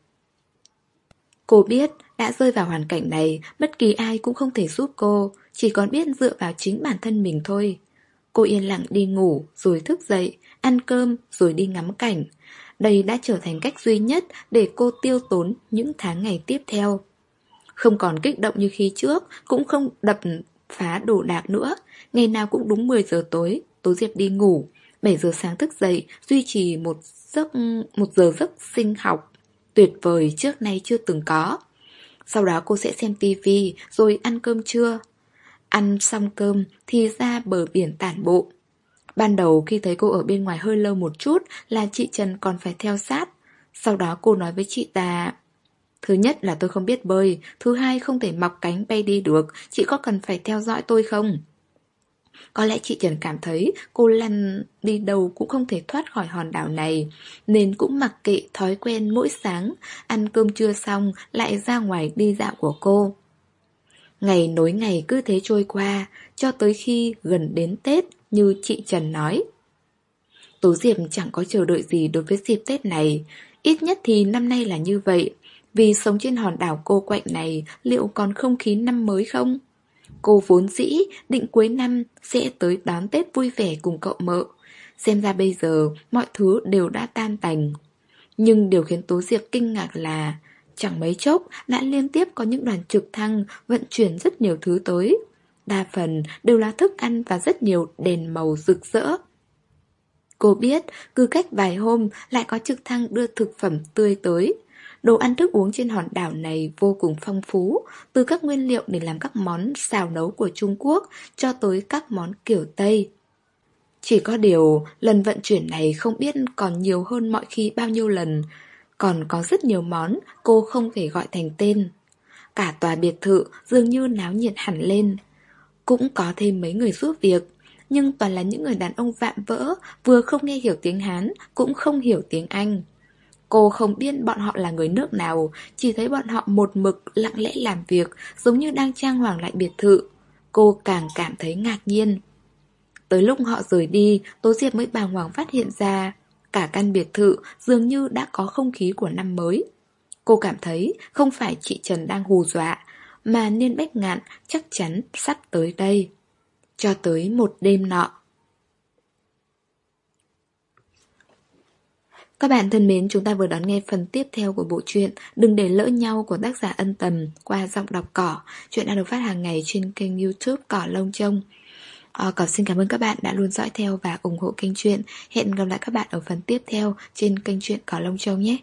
Cô biết đã rơi vào hoàn cảnh này, bất kỳ ai cũng không thể giúp cô, chỉ còn biết dựa vào chính bản thân mình thôi. Cô yên lặng đi ngủ, rồi thức dậy, ăn cơm, rồi đi ngắm cảnh. Đây đã trở thành cách duy nhất để cô tiêu tốn những tháng ngày tiếp theo. Không còn kích động như khi trước, cũng không đập phá đồ đạc nữa. Ngày nào cũng đúng mười giờ tối, Tố Diệp đi ngủ. bảy giờ sáng thức dậy, duy trì một giấc một giờ giấc sinh học tuyệt vời trước nay chưa từng có. Sau đó cô sẽ xem tivi, rồi ăn cơm trưa. Ăn xong cơm thì ra bờ biển tản bộ. Ban đầu khi thấy cô ở bên ngoài hơi lâu một chút là chị Trần còn phải theo sát. Sau đó cô nói với chị ta: thứ nhất là tôi không biết bơi, thứ hai không thể mọc cánh bay đi được, chị có cần phải theo dõi tôi không? Có lẽ chị Trần cảm thấy cô lăn đi đâu cũng không thể thoát khỏi hòn đảo này, nên cũng mặc kệ thói quen mỗi sáng, ăn cơm trưa xong lại ra ngoài đi dạo của cô. Ngày nối ngày cứ thế trôi qua, cho tới khi gần đến Tết như chị Trần nói. Tố Diệp chẳng có chờ đợi gì đối với dịp Tết này, ít nhất thì năm nay là như vậy. Vì sống trên hòn đảo cô quạnh này, liệu còn không khí năm mới không? Cô vốn dĩ định cuối năm sẽ tới đón Tết vui vẻ cùng cậu mợ. Xem ra bây giờ mọi thứ đều đã tan tành. Nhưng điều khiến Tố Diệp kinh ngạc là chẳng mấy chốc đã liên tiếp có những đoàn trực thăng vận chuyển rất nhiều thứ tới. Đa phần đều là thức ăn và rất nhiều đèn màu rực rỡ. Cô biết cứ cách vài hôm lại có trực thăng đưa thực phẩm tươi tới. Đồ ăn thức uống trên hòn đảo này vô cùng phong phú, từ các nguyên liệu để làm các món xào nấu của Trung Quốc cho tới các món kiểu Tây. Chỉ có điều, lần vận chuyển này không biết còn nhiều hơn mọi khi bao nhiêu lần. Còn có rất nhiều món cô không thể gọi thành tên. Cả tòa biệt thự dường như náo nhiệt hẳn lên. Cũng có thêm mấy người giúp việc, nhưng toàn là những người đàn ông vạm vỡ, vừa không nghe hiểu tiếng Hán, cũng không hiểu tiếng Anh. Cô không biết bọn họ là người nước nào, chỉ thấy bọn họ một mực lặng lẽ làm việc, giống như đang trang hoàng lại biệt thự. Cô càng cảm thấy ngạc nhiên. Tới lúc họ rời đi, Tố Diệp mới bàng hoàng phát hiện ra cả căn biệt thự dường như đã có không khí của năm mới. Cô cảm thấy không phải chị Trần đang hù dọa, mà Niên Bách Ngạn chắc chắn sắp tới đây. Cho tới một đêm nọ. Các bạn thân mến, chúng ta vừa đón nghe phần tiếp theo của bộ truyện Đừng để lỡ nhau của tác giả Ân Tầm qua giọng đọc Cỏ. Chuyện đang được phát hàng ngày trên kênh YouTube Cỏ Lông Trông. À, Cỏ xin cảm ơn các bạn đã luôn dõi theo và ủng hộ kênh truyện. Hẹn gặp lại các bạn ở phần tiếp theo trên kênh truyện Cỏ Lông Trông nhé.